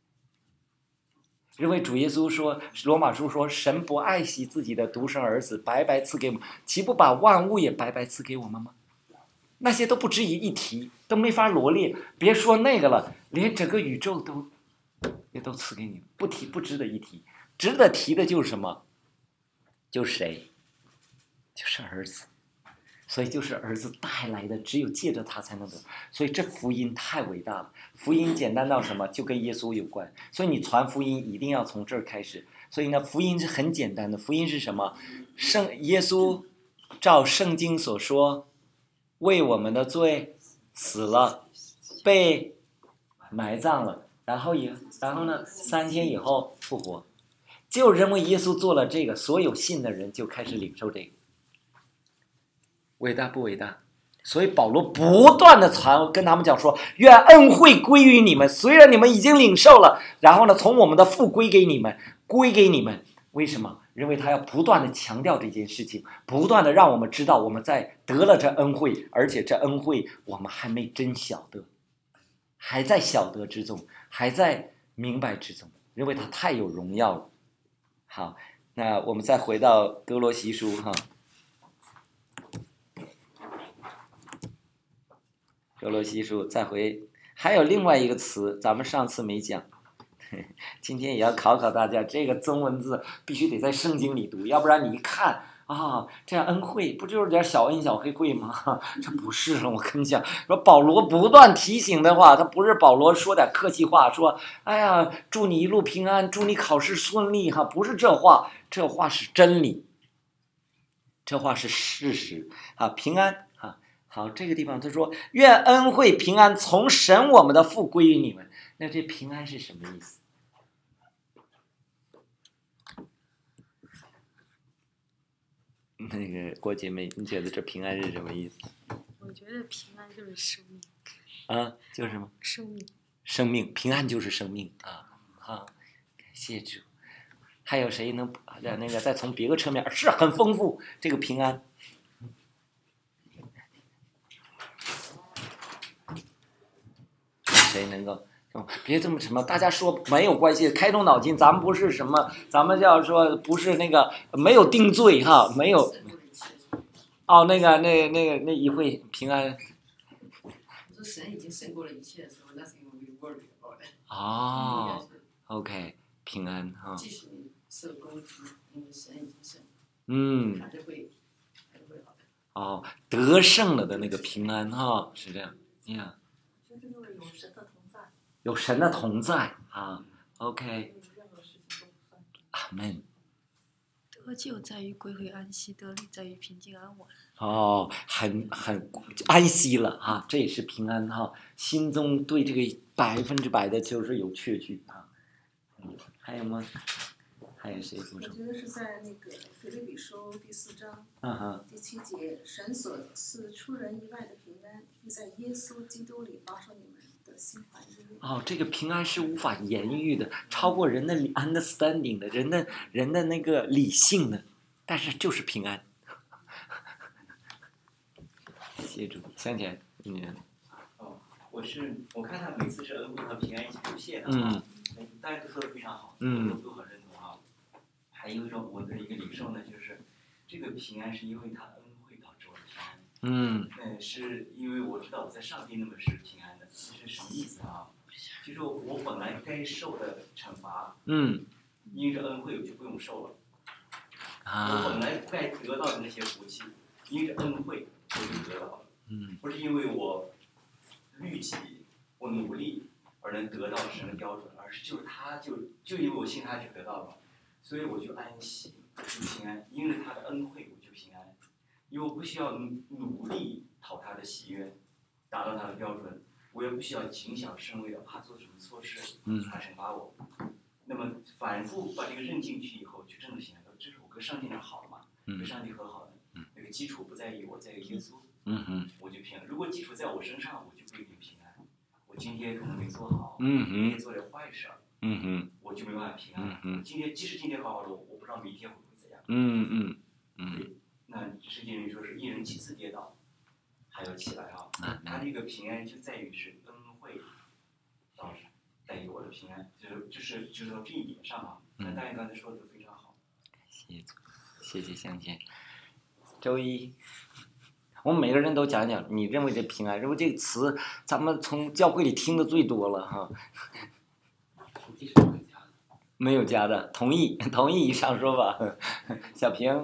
因为主耶稣说，罗马书说，神不爱惜自己的独生儿子，白白赐给我们，岂不把万物也白白赐给我们吗？那些都不值一提，都没法罗列。别说那个了，连整个宇宙都也都赐给你，不提不值得一提。值得提的就是什么？就是谁？就是儿子。所以就是儿子带来的，只有借着他才能得。所以这福音太伟大了，福音简单到什么？就跟耶稣有关。所以你传福音一定要从这儿开始。所以呢，福音是很简单的。福音是什么？圣耶稣照圣经所说，为我们的罪死了，被埋葬了，然后以然后呢，三天以后复活。就认为耶稣做了这个，所有信的人就开始领受这个。伟大不伟大？所以保罗不断的传，跟他们讲说，愿恩惠归于你们。虽然你们已经领受了，然后呢，从我们的父归给你们，归给你们。为什么？因为他要不断的强调这件事情，不断的让我们知道我们在得了这恩惠，而且这恩惠我们还没真晓得，还在晓得之中，还在明白之中，因为他太有荣耀了。好，那我们再回到哥罗西书哈。哥罗西书再回，还有另外一个词，咱们上次没讲，今天也要考考大家，这个中文字必须得在圣经里读，要不然你一看啊，这样恩惠不就是点小恩小惠惠吗？这不是了，我跟你讲，说保罗不断提醒的话，他不是保罗说点客气话，说哎呀，祝你一路平安，祝你考试顺利哈，不是这话，这话是真理，这话是事实啊，平安。好，这个地方他说，愿恩惠平安从神我们的父归于你们。那这平安是什么意思？那个郭姐妹，你觉得这平安是什么意思？ 我觉得平安就是生命。 啊，就是什么？ 生命。 生命，平安就是生命啊！好，感谢主。还有谁能那个再从别个侧面是很丰富这个平安？谁能够？别这么什么，大家说没有关系，开动脑筋，咱们不是什么，咱们要说不是那个没有定罪哈，没有。哦，那个那那个那一会平安。 我说神已经胜过了一切的时候，那是因为 we worry about it。 哦 ，OK， 平安哈。 即使你受攻击，因为神已经胜， 嗯， 他就会，他就会好的。 哦，得胜了的那个平安哈，是这样，呀。 就是因为有神的同在， 有神的同在啊 ，OK， 任何事情都不算。 阿门。 得救在于归回安息，得力在于平静安稳。 哦，很很安息了啊，这也是平安哈，心中对这个百分之百的就是有确据啊。嗯，还有吗？还有谁补充？ 我觉得是在那个腓立比书第四章、 嗯哼， 第七节，神所赐出人意外的平安，必在耶稣基督里保守你们的心怀意念。 哦，这个平安是无法言喻的，超过人的 understanding 的，人的人的那个理性的，但是就是平安。 谢主，向前，嗯哦，我是我看他每次是恩惠和平安一起流泻的嗯啊，大家都说的非常好， 嗯我都都很认同啊。还有一种我的一个领受呢，就是这个平安是因为他恩惠导致我的平安。 嗯嗯，是因为我知道我在上帝那么是平安的，这是什么意思啊？就是我本来该受的惩罚， 嗯因着恩惠我就不用受了。我啊本来该得到的那些福气，因着恩惠我就得到了。 嗯不是因为我律己、我努力而能得到神的标准，而是就是他就就因为我信他就得到了，所以我就安息，我就平安。因着他的恩惠我就平安，因为我不需要努力讨他的喜悦，达到他的标准，我也不需要谨小慎微的怕做什么错事， 嗯他惩罚我。那么反复把这个认进去以后，就真的平安了。这是我跟上帝那儿好了嘛，跟上帝和好了，那个基础不在于我，在于耶稣。 嗯哼我就平安。如果基础在我身上，我就不一定平安。我今天可能没做好， 嗯哼今天做点坏事儿， 嗯哼我就没办法平安。 嗯哼今天即使今天好好的，我不知道明天会不会怎样。 嗯嗯嗯那圣经里说是一人几次跌倒，还要起来啊。 啊他这个平安就在于是恩惠，导致带给我的平安，就是就是就是说这一点上啊。那大家刚才说的都非常好。 谢谢主，谢谢向前。周一。我们每个人都讲讲，你认为的平安，认为这个词，咱们从教会里听的最多了哈。没有加的，同意，同意以上说法。小平，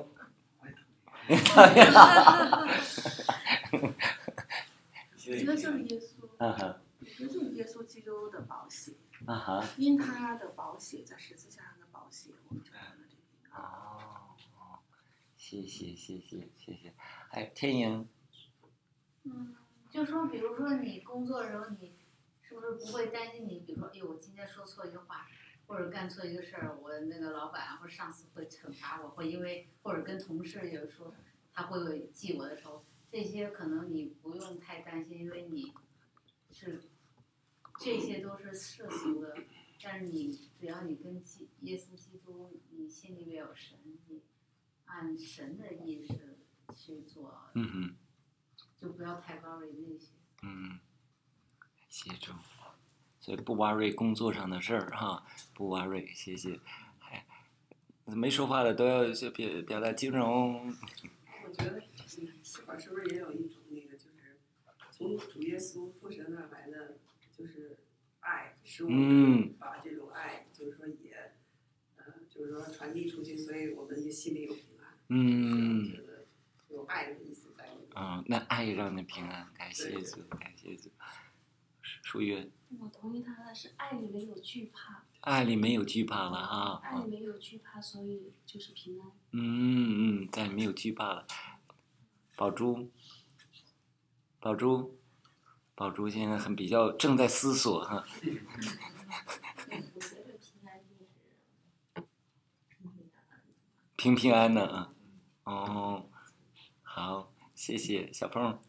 我觉得就是耶稣， 啊哈， 我觉得就是耶稣基督的宝血， 啊哈， 因他的宝血在十字架上的宝血，我们就得了这个平安。 哦，谢谢谢谢谢谢。哎，天莹， 嗯，就说比如说你工作的时候，你是不是不会担心你，比如说，哎呦，我今天说错一个话，或者干错一个事儿，我那个老板或者上司会惩罚我，会因为或者跟同事有说他会有记我的仇，这些可能你不用太担心，因为你是这些都是世俗的，但是你只要你跟基耶稣基督，你心里面有神，你按神的意识去做， 嗯哼， 就不要太 worry 那些。 嗯，谢主，所以不 worry 工作上的事儿哈，不 worry，谢谢。哎，没说话的都要表表达金融。 我觉得这块是不是也有一种那个，就是从主耶稣父神那儿来的，就是爱，使我们把这种爱，就是说也，呃，就是说传递出去，所以我们也心里有平安。 嗯。 觉得有爱的意思在里面。 嗯，那爱让你平安，感谢主，感谢主。淑月， 我同意他的是爱里没有惧怕。 爱里没有惧怕了啊！ 爱里没有惧怕，所以就是平安。 嗯嗯，在没有惧怕了。宝珠，宝珠，宝珠现在很比较正在思索哈。 我觉得平安就是平平安的啊。哦，好，谢谢小鹏。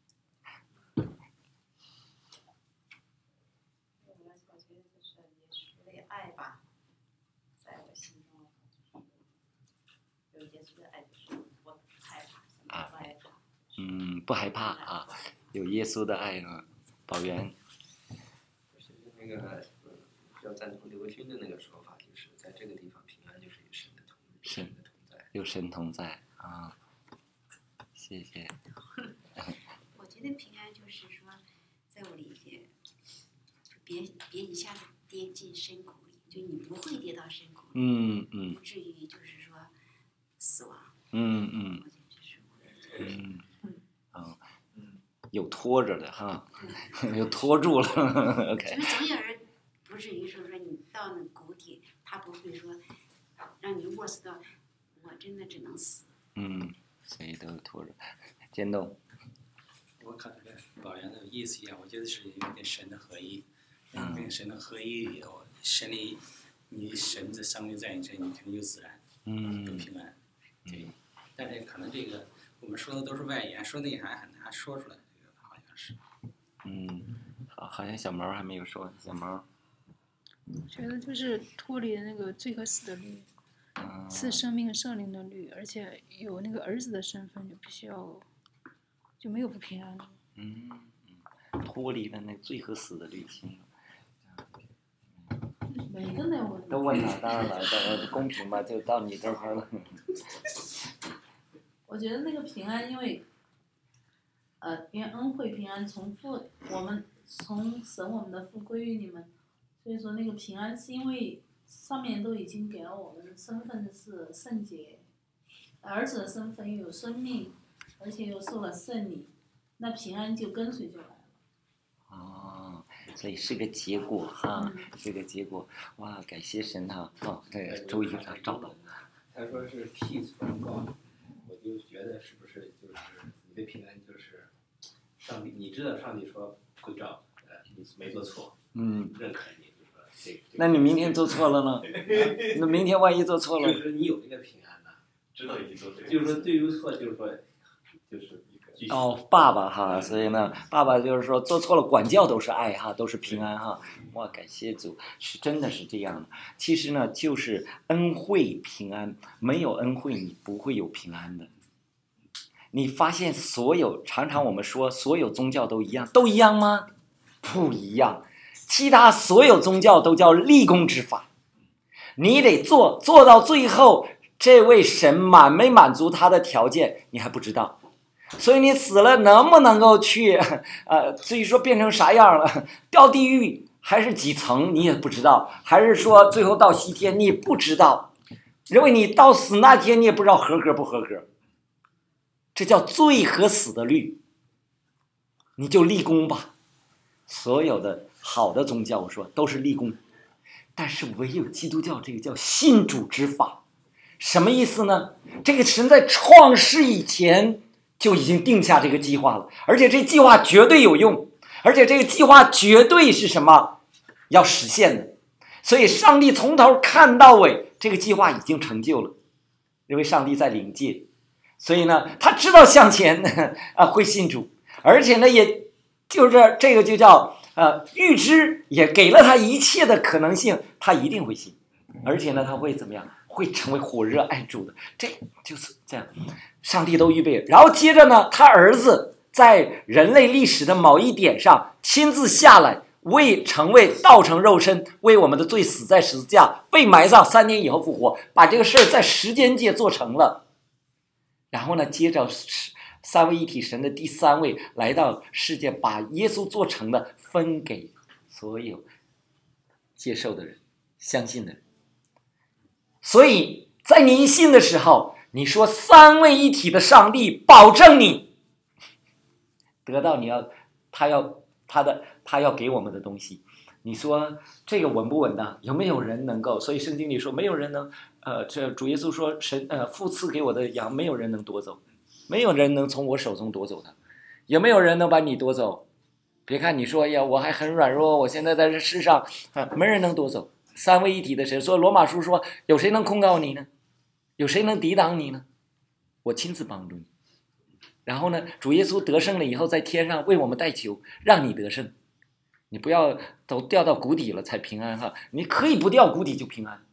爱吧，在我心中，有耶稣的爱就是不害怕，什么不害怕。 嗯，不害怕啊，有耶稣的爱啊，宝源。 就是那个，比较赞同刘军的那个说法，就是在这个地方平安就是有神的同神的同在， 有神同在啊，谢谢。 我觉得平安就是说，在我理解，别别一下子跌进深谷里，就你不会跌到深谷里， 嗯嗯。 不至于就是说死亡。 嗯嗯。 我觉得这是我的。 嗯。嗯。有拖着的哈，有拖住了。OK。 就是总有人不至于说说你到那谷底，他不会说让你卧死到，我真的只能死。 嗯，所以都有拖着。坚动。 我可能跟老袁的意思一样，我觉得是跟神的合一，嗯，跟神的合一以后，神里你神的生命在你这，你肯定就自然， 嗯， 更平安，对。但是可能这个我们说的都是外延，说内涵很难说出来，这个好像是。 嗯，好，好像小毛还没有说，小毛。 我觉得就是脱离那个罪和死的律，赐生命圣灵的律，而且有那个儿子的身份，就必须要。 就没有不平安了。 嗯，脱离了那罪和死的律性。 每个人问都问了，当然了，当然公平吧，就到你这儿了。 我觉得那个平安，因为，呃，因为恩惠平安从父，我们从神我们的父归于你们，所以说那个平安是因为上面都已经给了我们身份是圣洁，儿子的身份又有生命，而且又受了圣礼，那平安就跟随就来了。 哦，所以是个结果哈， 嗯、 是个结果。哇，感谢神哈！哦，对，终于找找到。 他说是 peace from God， 我就觉得是不是就是你的平安就是上帝，你知道上帝说会照，呃，你没做错， 嗯， 认可你，就说这个。 那你明天做错了呢？那明天万一做错了？ 就是你有那个平安呢， 知道已经做对。 就是说对与错，就是说，就是一个。 哦，爸爸哈，所以呢，爸爸就是说做错了，管教都是爱哈，都是平安哈。哇，感谢主，是真的是这样的。其实呢，就是恩惠平安，没有恩惠你不会有平安的。你发现所有常常我们说所有宗教都一样，都一样吗？不一样。其他所有宗教都叫立功之法，你得做做到最后，这位神满没满足他的条件，你还不知道。所以你死了能不能够去，呃，至于说变成啥样了，掉地狱还是几层你也不知道，还是说最后到西天你也不知道，因为你到死那天你也不知道合格不合格，这叫罪和死的律，你就立功吧。所有的好的宗教我说都是立功，但是唯有基督教这个叫信主之法，什么意思呢？这个神在创世以前就已经定下这个计划了，而且这计划绝对有用，而且这个计划绝对是什么？要实现的。所以上帝从头看到尾，这个计划已经成就了，因为上帝在灵界，所以呢，他知道向前啊会信主，而且呢，也就是这个就叫呃预知，也给了他一切的可能性，他一定会信，而且呢，他会怎么样？会成为火热爱主的，这就是这样。上帝都预备，然后接着呢，他儿子在人类历史的某一点上亲自下来，为成为道成肉身，为我们的罪死在十字架，被埋葬，三年以后复活，把这个事儿在时间界做成了。然后呢，接着三位一体神的第三位来到世界，把耶稣做成的分给所有接受的人、相信的人。所以在你一信的时候，你说三位一体的上帝保证你得到你要他要他的他要给我们的东西。你说这个稳不稳当？有没有人能够？所以圣经里说没有人能呃这主耶稣说神呃父赐给我的羊没有人能夺走，没有人能从我手中夺走它。有没有人能把你夺走？别看你说呀我还很软弱，我现在在这世上啊，没人能夺走。三位一体的神说，罗马书说，有谁能控告你呢？有谁能抵挡你呢？我亲自帮助你。然后呢，主耶稣得胜了以后，在天上为我们代求，让你得胜。你不要都掉到谷底了才平安哈，你可以不掉谷底就平安。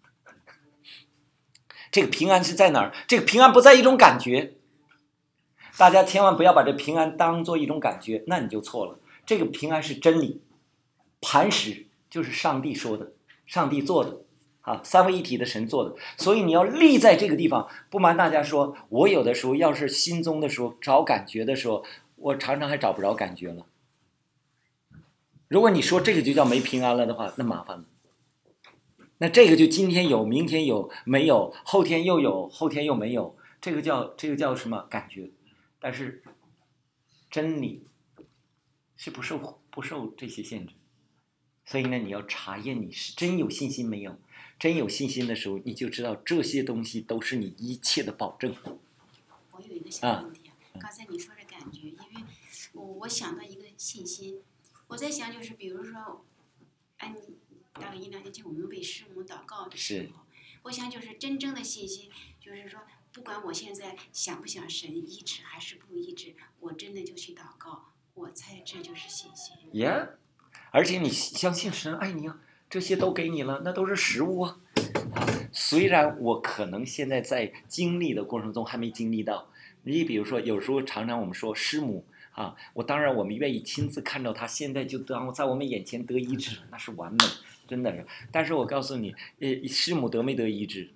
这个平安是在哪儿？这个平安不在一种感觉，大家千万不要把这平安当做一种感觉，那你就错了。这个平安是真理，磐石就是上帝说的。上帝做的啊，三位一体的神做的，所以你要立在这个地方。不瞒大家说，我有的时候要是心中的时候找感觉的时候，我常常还找不着感觉了。如果你说这个就叫没平安了的话，那麻烦了。那这个就今天有，明天有，没有，后天又有，后天又没有，这个叫这个叫什么感觉？但是真理是不受不受这些限制。所以呢，你要查验你是真有信心没有。真有信心的时候，你就知道这些东西都是你一切的保证。 我有一个小问题啊，啊刚才你说的感觉，因为我我想到一个信心，我在想就是比如说，哎，大概一两年前我们为师母祷告的时候，我想就是真正的信心，就是说不管我现在想不想神医治还是不医治，我真的就去祷告，我猜这就是信心。 Yeah。而且你相信神爱你啊，这些都给你了，那都是实物啊。虽然我可能现在在经历的过程中还没经历到，你比如说有时候常常我们说师母啊，我当然我们愿意亲自看到他现在就当在我们眼前得医治，那是完美，真的是。但是我告诉你，呃，师母得没得医治？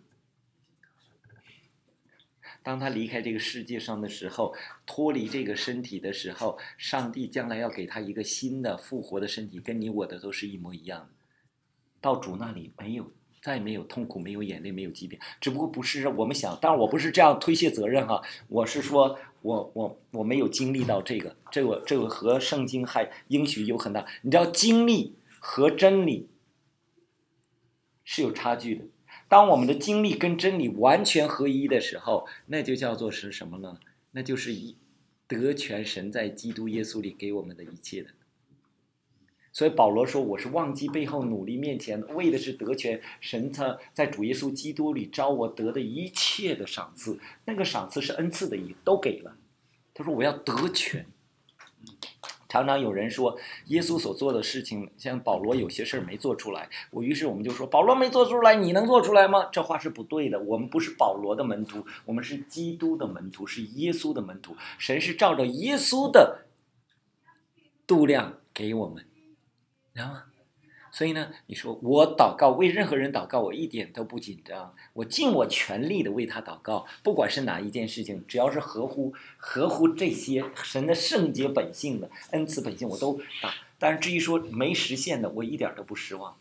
当他离开这个世界上的时候，脱离这个身体的时候，上帝将来要给他一个新的复活的身体，跟你我的都是一模一样的。到主那里没有，再没有痛苦，没有眼泪，没有疾病，只不过不是我们想。当然我不是这样推卸责任哈，我是说我我我没有经历到这个，这个这个和圣经还应许有很大。你知道经历和真理是有差距的。当我们的经历跟真理完全合一的时候，那就叫做是什么呢？那就是一得全神在基督耶稣里给我们的一切的。所以保罗说，我是忘记背后努力面前，为的是得全神他在主耶稣基督里招我得的一切的赏赐。那个赏赐是恩赐的意思，都给了。他说我要得全。常常有人说耶稣所做的事情，像保罗有些事没做出来，我于是我们就说保罗没做出来，你能做出来吗？这话是不对的。我们不是保罗的门徒，我们是基督的门徒，是耶稣的门徒。神是照着耶稣的度量给我们，知道吗？所以呢，你说我祷告，为任何人祷告，我一点都不紧张，我尽我全力的为他祷告，不管是哪一件事情，只要是合乎合乎这些神的圣洁本性的恩赐本性，我都打。但是至于说没实现的，我一点都不失望。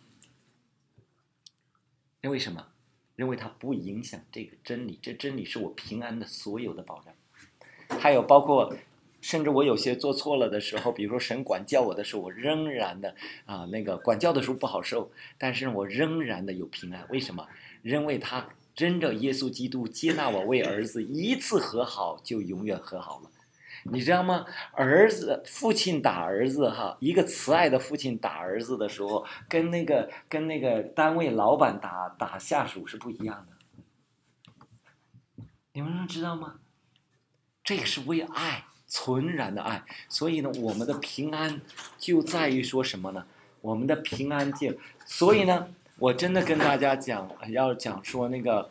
因为什么？因为它不影响这个真理，这真理是我平安的所有的保障。还有包括。甚至我有些做错了的时候，比如说神管教我的时候，我仍然的啊那个管教的时候不好受，但是我仍然的有平安。为什么？因为他真的耶稣基督接纳我为儿子，一次和好就永远和好了。你知道吗？儿子父亲打儿子哈，一个慈爱的父亲打儿子的时候，跟那个跟那个单位老板打打下属是不一样的。你们知道吗？这个是为爱。纯然的爱，所以呢，我们的平安就在于说什么呢？我们的平安就，所以呢，我真的跟大家讲，要讲说那个，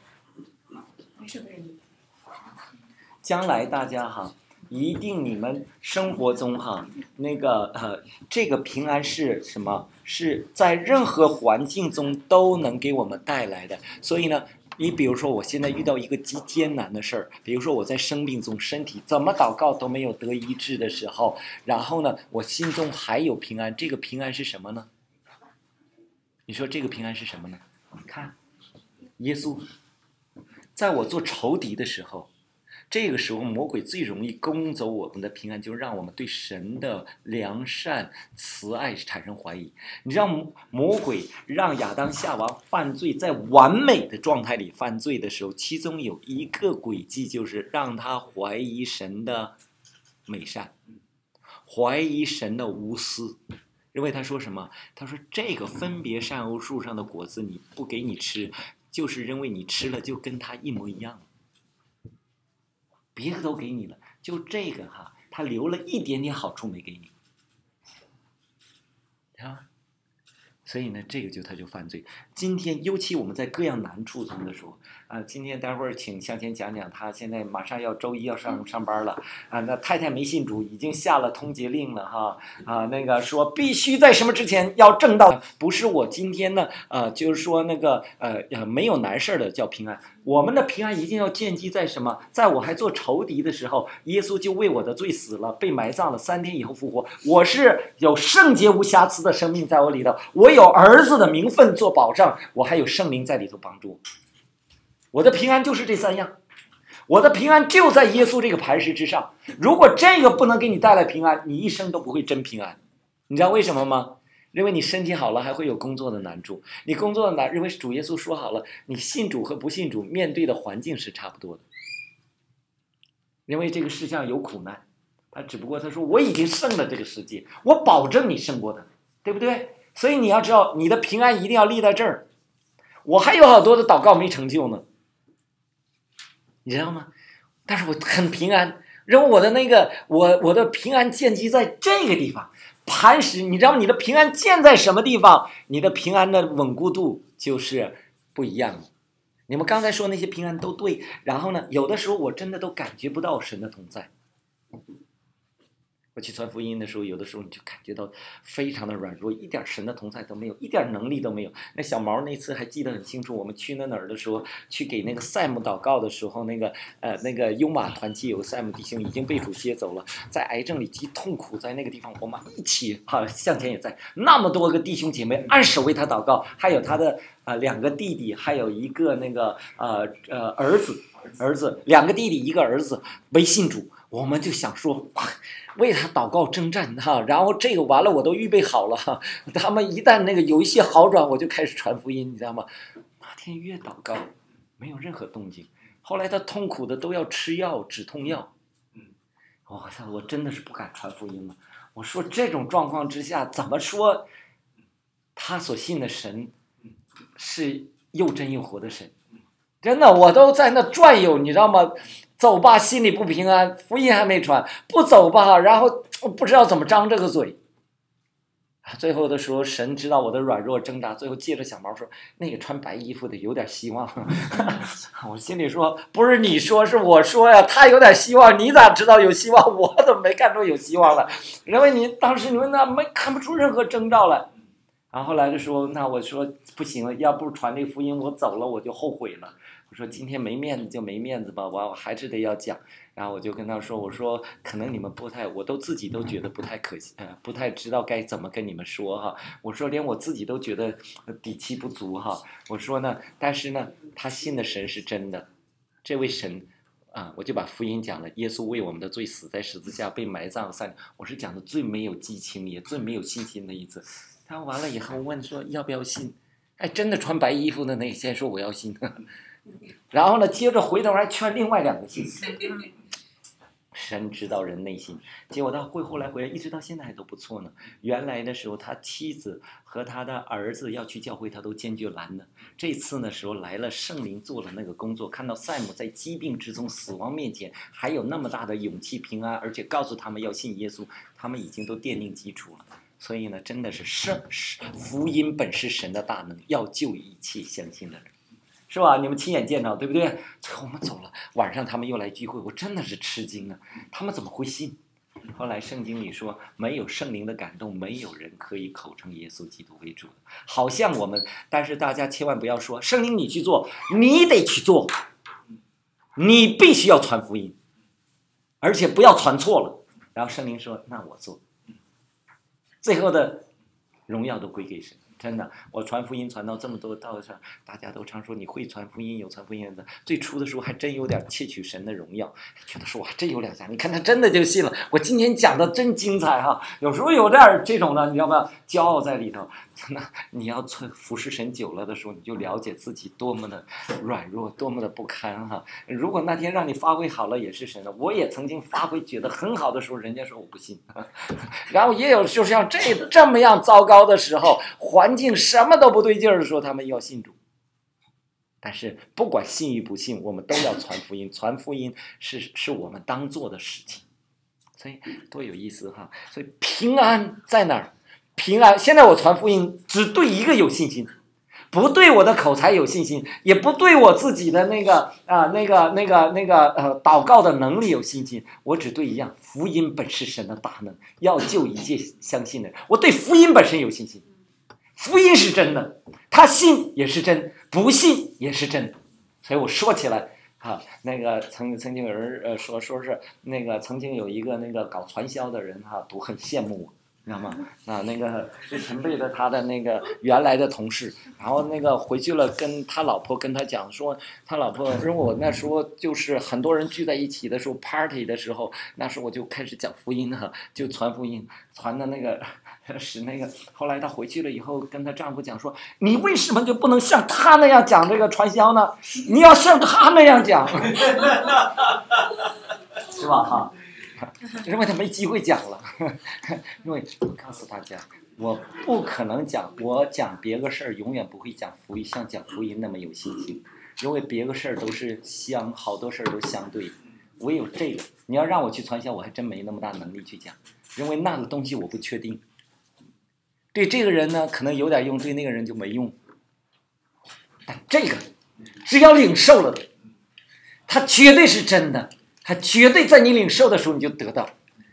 将来大家哈，一定你们生活中哈，那个呃，这个平安是什么？是在任何环境中都能给我们带来的。所以呢。你比如说我现在遇到一个极艰难的事儿，比如说我在生病中，身体怎么祷告都没有得医治的时候，然后呢我心中还有平安，这个平安是什么呢？你说这个平安是什么呢？看耶稣在我做仇敌的时候，这个时候魔鬼最容易攻走我们的平安，就让我们对神的良善慈爱产生怀疑。你知道魔鬼让亚当夏娃犯罪，在完美的状态里犯罪的时候，其中有一个诡计，就是让他怀疑神的美善，怀疑神的无私。因为他说什么？他说这个分别善恶树上的果子你不给你吃，就是因为你吃了就跟他一模一样，别的都给你了，就这个哈，他留了一点点好处没给你，啊，所以呢，这个就他就犯罪。今天尤其我们在各样难处中的时候啊，今天待会儿请向前讲讲，他现在马上要周一要上上班了啊，那太太没信主，已经下了通缉令了哈啊，那个说必须在什么之前要证到，不是我今天呢呃，就是说那个呃没有难事的叫平安。我们的平安一定要建基在什么？在我还做仇敌的时候，耶稣就为我的罪死了，被埋葬了，三天以后复活。我是有圣洁无瑕疵的生命在我里头，我有儿子的名分做保障，我还有圣灵在里头帮助我。我的平安就是这三样，我的平安就在耶稣这个磐石之上。如果这个不能给你带来平安，你一生都不会真平安。你知道为什么吗？因为你身体好了，还会有工作的难处。你工作的难，因为主耶稣说好了，你信主和不信主面对的环境是差不多的。因为这个世上有苦难，他只不过他说我已经胜了这个世界，我保证你胜过他，对不对？所以你要知道，你的平安一定要立在这儿。我还有好多的祷告没成就呢，你知道吗？但是我很平安，因为我的那个我我的平安建基在这个地方。磐石，你知道你的平安建在什么地方，你的平安的稳固度就是不一样的。你们刚才说那些平安都对，然后呢，有的时候我真的都感觉不到神的同在。我去传福音的时候，有的时候你就感觉到非常的软弱，一点神的同在都没有，一点能力都没有。那小毛那次还记得很清楚，我们去那哪儿的时候，去给那个赛姆祷告的时候，那个呃那个优马团契有个赛姆弟兄已经被主接走了，在癌症里极痛苦，在那个地方我们一起哈、啊、向前也在那么多个弟兄姐妹按手为他祷告，还有他的啊、呃、两个弟弟，还有一个那个呃呃儿子儿子两个弟弟一个儿子为信主。我们就想说，为他祷告征战哈，然后这个完了我都预备好了哈，他们一旦那个有一些好转，我就开始传福音，你知道吗？那天越祷告，没有任何动静。后来他痛苦的都要吃药止痛药，我操，我真的是不敢传福音了。我说这种状况之下，怎么说他所信的神是又真又活的神？真的，我都在那转悠，你知道吗？走吧，心里不平安，福音还没传；不走吧，然后不知道怎么张这个嘴。最后的时候，神知道我的软弱挣扎，最后借着小毛说：“那个穿白衣服的有点希望。”我心里说：“不是你说，是我说呀，他有点希望，你咋知道有希望？我怎么没看出有希望了？因为你当时你们那没看不出任何征兆来。”然后后来的时候，那我说不行了，要不传这个福音，我走了我就后悔了。我说今天没面子就没面子吧，我我还是得要讲。然后我就跟他说，我说可能你们不太，我都自己都觉得不太可惜，呃，不太知道该怎么跟你们说哈。我说连我自己都觉得底气不足哈。我说呢，但是呢，他信的神是真的，这位神啊，我就把福音讲了，耶稣为我们的罪死在十字架，被埋葬三年。我是讲的最没有激情也最没有信心的一次。他完了以后问说要不要信，哎，真的穿白衣服的那个先说我要信。然后呢，接着回头还劝另外两个信。神知道人内心，结果他会后来回来，一直到现在还都不错呢。原来的时候，他妻子和他的儿子要去教会，他都坚决拦的。这次的时候来了，圣灵做了那个工作，看到赛姆在疾病之中、死亡面前还有那么大的勇气、平安，而且告诉他们要信耶稣，他们已经都奠定基础了。所以呢，真的是圣福音本是神的大能，要救一切相信的人。是吧？你们亲眼见到，对不对？最后我们走了，晚上他们又来聚会，我真的是吃惊啊！他们怎么会信？后来圣经里说，没有圣灵的感动，没有人可以口称耶稣基督为主的。好像我们，但是大家千万不要说圣灵你去做，你得去做，你必须要传福音，而且不要传错了。然后圣灵说：“那我做。”最后的荣耀都归给神。真的，我传福音传到这么多道上，大家都常说你会传福音，有传福音的。最初的时候还真有点窃取神的荣耀，觉得说哇，真有两下。你看他真的就信了。我今天讲的真精彩哈，有时候有点这种的，你知道吗？骄傲在里头。真的，你要服侍神久了的时候，你就了解自己多么的软弱，多么的不堪哈。如果那天让你发挥好了，也是神的。我也曾经发挥觉得很好的时候，人家说我不信。然后也有就像这这么样糟糕的时候，环境什么都不对劲儿的时候，他们要信主。但是不管信与不信，我们都要传福音，传福音是是我们当做的事情。所以多有意思哈！所以平安在哪儿？平安，现在我传福音只对一个有信心，不对我的口才有信心，也不对我自己的那个啊、呃、那个那个那个呃祷告的能力有信心，我只对一样，福音本是神的大能，要救一切相信的人。我对福音本身有信心，福音是真的，他信也是真，不信也是真。所以我说起来啊，那个曾曾经有人呃说说是那个曾经有一个那个搞传销的人哈、啊，都很羡慕我。知道吗？啊，那个是陈贝的他的那个原来的同事，然后那个回去了，跟他老婆跟他讲说，他老婆因为我那时候就是很多人聚在一起的时候 ，party 的时候，那时候我就开始讲福音了，就传福音，传的那个是那个。后来她回去了以后，跟她丈夫讲说，你为什么就不能像他那样讲这个传销呢？你要像他那样讲，是吧？哈。因为他没机会讲了，因为我告诉大家，我不可能讲，我讲别个事儿永远不会讲福音，像讲福音那么有信心，因为别个事儿都是相，好多事儿都相对，唯有这个，你要让我去传销，我还真没那么大能力去讲，因为那个东西我不确定，对这个人呢可能有点用，对那个人就没用，但这个只要领受了的，它绝对是真的。他绝对在你领受的时候你就得到，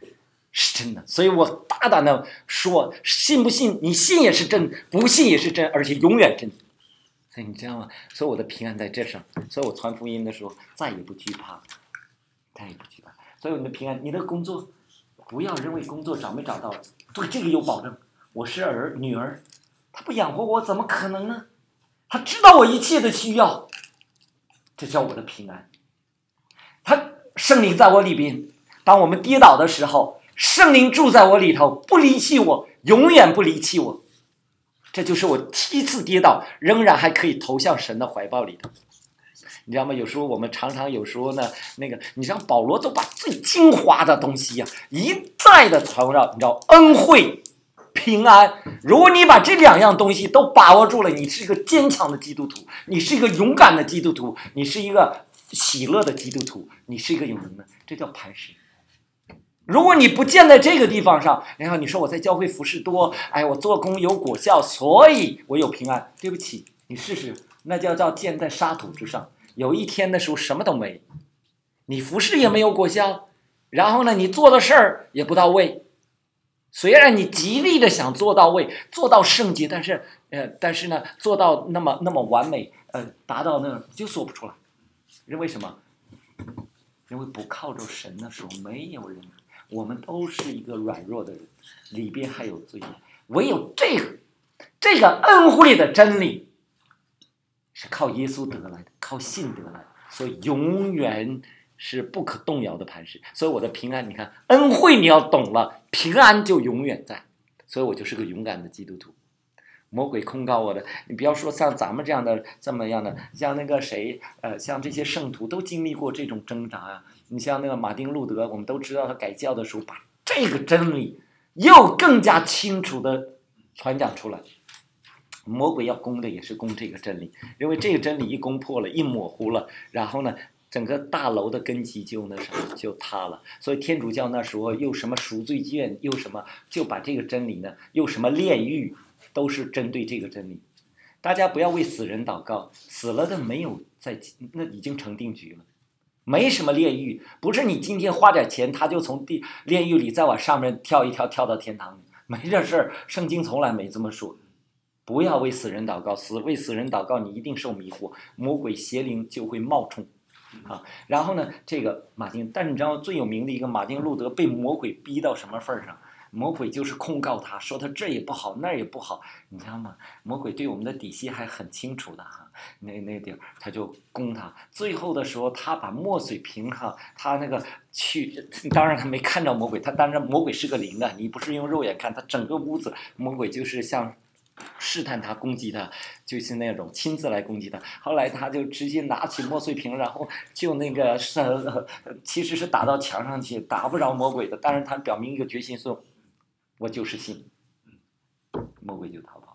是真的。所以我大胆的说，信不信？你信也是真，不信也是真，而且永远真。所以你知道吗？所以我的平安在这上。所以我传福音的时候再也不惧怕，再也不惧怕。所以你的平安，你的工作，不要认为工作找没找到，对这个有保证。我是儿女儿，他不养活我怎么可能呢？他知道我一切的需要，这叫我的平安。他圣灵在我里边，当我们跌倒的时候，圣灵住在我里头，不离弃我，永远不离弃我。这就是我七次跌倒，仍然还可以投向神的怀抱里头。你知道吗？有时候我们常常有时候呢，那个你知道保罗都把最精华的东西呀、啊，一再的传绕，你知道恩惠、平安。如果你把这两样东西都把握住了，你是一个坚强的基督徒，你是一个勇敢的基督徒，你是一个喜乐的基督徒，你是一个永能的，这叫磐石。如果你不建在这个地方上，然后你说我在教会服侍多，哎，我做工有果效，所以我有平安。对不起，你试试，那叫叫建在沙土之上。有一天的时候什么都没，你服侍也没有果效，然后呢，你做的事儿也不到位。虽然你极力的想做到位，做到圣洁，但是呃，但是呢，做到那么那么完美，呃，达到那就做不出来。因为什么？因为不靠着神的时候，没有人。我们都是一个软弱的人，里边还有罪孽。唯有这个这个恩惠的真理是靠耶稣得来的，靠信得来的，所以永远是不可动摇的磐石。所以我的平安，你看恩惠你要懂了，平安就永远在。所以我就是个勇敢的基督徒。魔鬼控告我的，你不要说像咱们这样的这么样的，像那个谁，呃，像这些圣徒都经历过这种挣扎啊。你像那个马丁路德，我们都知道他改教的时候，把这个真理又更加清楚的传讲出来。魔鬼要攻的也是攻这个真理，因为这个真理一攻破了，一模糊了，然后呢，整个大楼的根基就那什么就塌了。所以天主教那时候又什么赎罪券，又什么就把这个真理呢，又什么炼狱。都是针对这个真理，大家不要为死人祷告，死了的没有在，那已经成定局了，没什么炼狱，不是你今天花点钱，他就从地炼狱里再往上面跳一跳，跳到天堂里，没这事儿，圣经从来没这么说。不要为死人祷告，死为死人祷告，你一定受迷惑，魔鬼邪灵就会冒充。啊，然后呢，这个马丁，但你知道最有名的一个马丁路德被魔鬼逼到什么份上？魔鬼就是控告他，说他这也不好，那也不好，你知道吗？魔鬼对我们的底细还很清楚的哈，那那点他就攻他。最后的时候，他把墨水瓶哈，他那个去，当然他没看到魔鬼，他当然魔鬼是个灵的，你不是用肉眼看，他整个屋子魔鬼就是像试探他、攻击他，就是那种亲自来攻击他。后来他就直接拿起墨水瓶，然后就那个是、呃、其实是打到墙上去，打不着魔鬼的，但是他表明一个决心说。我就是信，魔鬼就逃跑。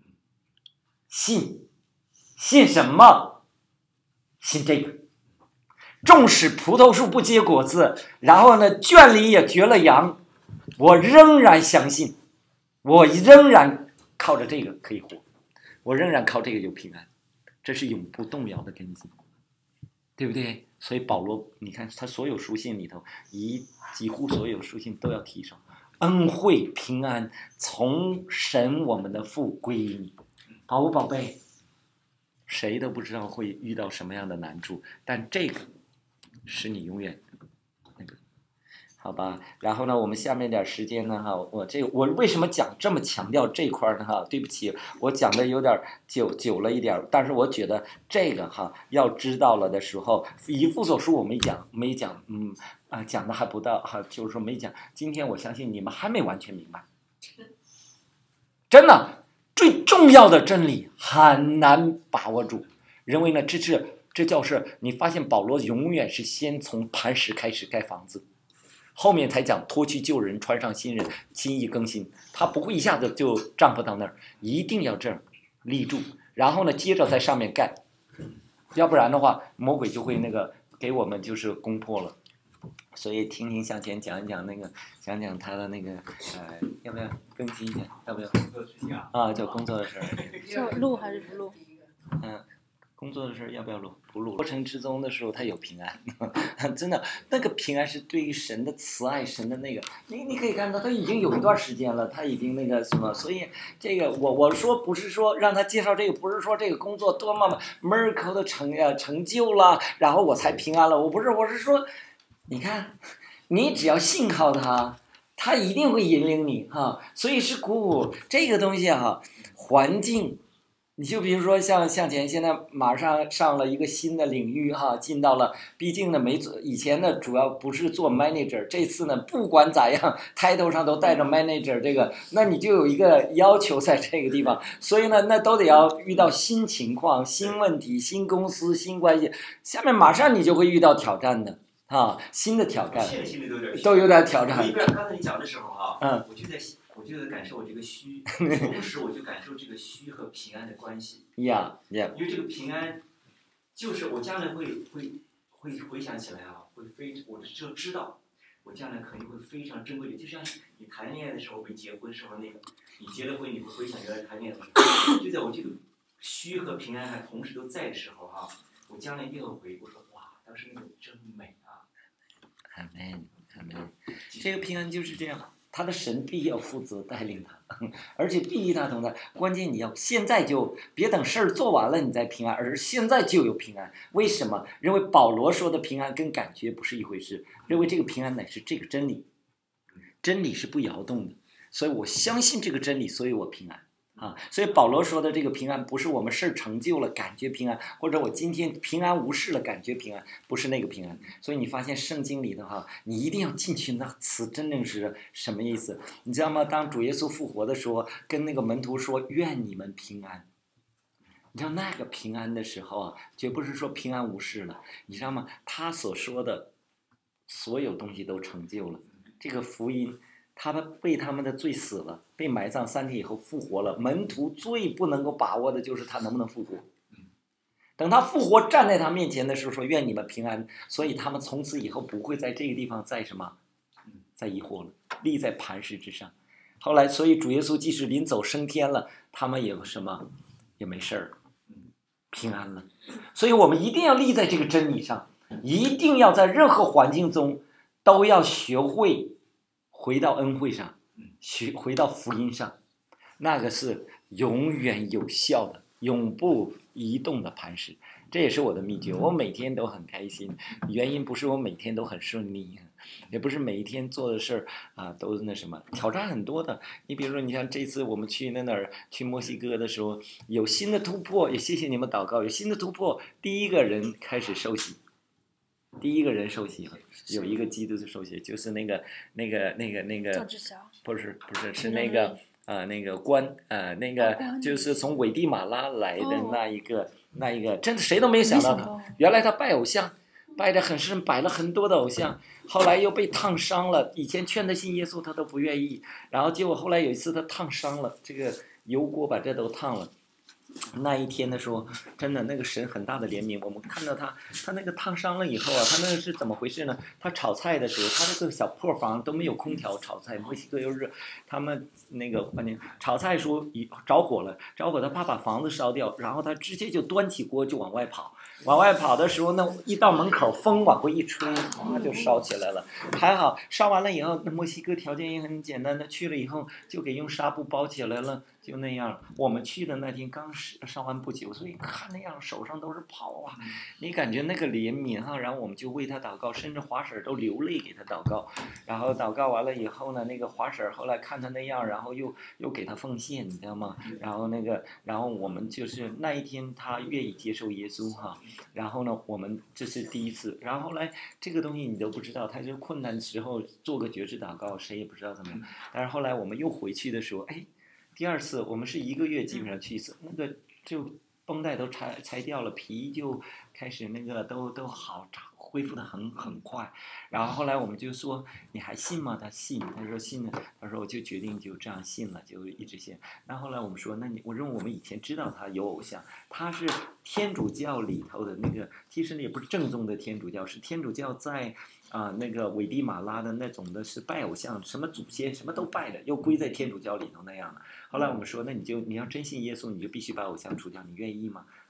信，信什么？信这个。纵使葡萄树不结果子，然后呢，圈里也绝了羊，我仍然相信，我仍然靠着这个可以活，我仍然靠这个有平安，这是永不动摇的根基，对不对？所以保罗，你看他所有书信里头，一几乎所有书信都要提上。恩惠平安从神我们的父归于你，宝不宝贝？谁都不知道会遇到什么样的难处，但这个是你永远那个，好吧？然后呢，我们下面点时间呢，哈，我这我为什么讲这么强调这块呢？哈，对不起，我讲的有点久久了一点，但是我觉得这个哈要知道了的时候，以弗所书我没讲，没讲，嗯。啊，讲的还不到哈，就是说没讲。今天我相信你们还没完全明白，真的最重要的真理很难把握住。因为呢，这是这叫是你发现保罗永远是先从磐石开始盖房子，后面才讲脱去旧人，穿上新人，心意更新。他不会一下子就丈夫到那儿，一定要这样立住，然后呢，接着在上面盖，要不然的话，魔鬼就会那个给我们就是攻破了。所以听听向前讲一讲那个，讲讲他的那个，呃，要不要更新一下？要不要？啊，就工作的事儿。 是录还是不录？ 嗯，工。 工作的事要不要录？不录。过程之中的时候，他有平安，真的，那个平安是对于神的慈爱，神的那个，你你可以看到，他已经有一段时间了，他已经那个什么，所以这个我我说不是说让他介绍这个，不是说这个工作多么 miracle 的成呃成就了，然后我才平安了，我不是，我是说，你看，你只要信靠他，他一定会引领你哈，所以是鼓舞这个东西哈，环境。你就比如说像向前现在马上上了一个新的领域哈，进到了，毕竟呢没做以前呢主要不是做 manager， 这次呢不管咋样 title 上都带着 manager 这个，那你就有一个要求在这个地方，所以呢那都得要遇到新情况、新问题、新公司、新关系，下面马上你就会遇到挑战的啊，新的挑战，都有点挑战。 我一边刚才你讲的时候哈， 嗯， 我就在我就在感受我这个虚，同时我就感受这个虚和平安的关系。 呀呀， 因为这个平安，就是我将来会会会回想起来啊，会非我就知道，我将来肯定会非常珍贵的。就像你谈恋爱的时候，没结婚时候那个，你结了婚你会回想原来谈恋爱的时候，就在我这个虚和平安还同时都在的时候哈、啊，我将来一定会回顾说哇，当时那个真美啊。 阿门，阿门。这个平安就是这样。他的神必要负责带领他，而且必与他同在。关键你要现在就别等事儿做完了你再平安，而是现在就有平安。为什么？认为保罗说的平安跟感觉不是一回事，认为这个平安乃是这个真理，真理是不摇动的，所以我相信这个真理，所以我平安啊。所以保罗说的这个平安，不是我们事儿成就了感觉平安，或者我今天平安无事了感觉平安，不是那个平安。所以你发现圣经里的哈，你一定要进去，那词真正是什么意思？你知道吗？当主耶稣复活的时候，跟那个门徒说愿你们平安。你知道那个平安的时候啊，绝不是说平安无事了，你知道吗？他所说的所有东西都成就了，这个福音。他们为他们的罪死了，被埋葬三天以后复活了。门徒最不能够把握的就是他能不能复活。等他复活站在他面前的时候，说愿你们平安。所以他们从此以后不会在这个地方再什么，再疑惑了，立在磐石之上。后来，所以主耶稣即使临走升天了，他们也什么也没事儿，平安了。所以我们一定要立在这个真理上，一定要在任何环境中都要学会。回到恩惠上，学回到福音上，那个是永远有效的、永不移动的磐石。这也是我的秘诀。我每天都很开心，原因不是我每天都很顺利，也不是每一天做的事儿啊都那什么，挑战很多的。你比如说，你像这次我们去那哪儿去墨西哥的时候，有新的突破，也谢谢你们祷告，有新的突破。第一个人开始受洗。第一个人受洗了，有一个基督的受洗，就是那个那个那个那个，不是不是是那个啊、呃、那个官呃那个就是从危地马拉来的那一个、哦、那一个，真的谁都没有想到他，原来他拜偶像，拜得很深，摆了很多的偶像，后来又被烫伤了。以前劝他信耶稣，他都不愿意，然后结果后来有一次他烫伤了，这个油锅把这都烫了。那一天的时候，真的那个神很大的怜悯，我们看到他，他那个烫伤了以后啊，他那个是怎么回事呢？他炒菜的时候，他这个小破房都没有空调炒菜，墨西哥又热，他们那个环境炒菜时候着火了，着火他怕把房子烧掉，然后他直接就端起锅就往外跑，往外跑的时候呢，一到门口风往回一吹，哇就烧起来了。还好烧完了以后，那墨西哥条件也很简单的，去了以后就给用纱布包起来了。就那样，我们去的那天刚烧完不久，所以看那样手上都是泡啊，你感觉那个怜悯哈，然后我们就为他祷告，甚至华婶都流泪给他祷告，然后祷告完了以后呢，那个华婶后来看他那样，然后又又给他奉献，你知道吗？然后那个，然后我们就是那一天他愿意接受耶稣哈，然后呢，我们这是第一次，然后后来这个东西你都不知道，他就困难的时候做个觉知祷告，谁也不知道怎么样，但是后来我们又回去的时候，哎。第二次我们是一个月基本上去一次，那个就绷带都拆拆掉了，皮就开始那个都都好恢复的很很快。然后后来我们就说你还信吗？他信，他说信了，他说我就决定就这样信了，就一直信。然后后来我们说，那你我认为我们以前知道他有偶像，他是天主教里头的那个，其实也不是正宗的天主教，是天主教在。啊，那个危地马拉的那种的是拜偶像，什么祖先什么都拜的，又归在天主教里头那样的。后来我们说，那你就你要真信耶稣，你就必须把偶像除掉，你愿意吗？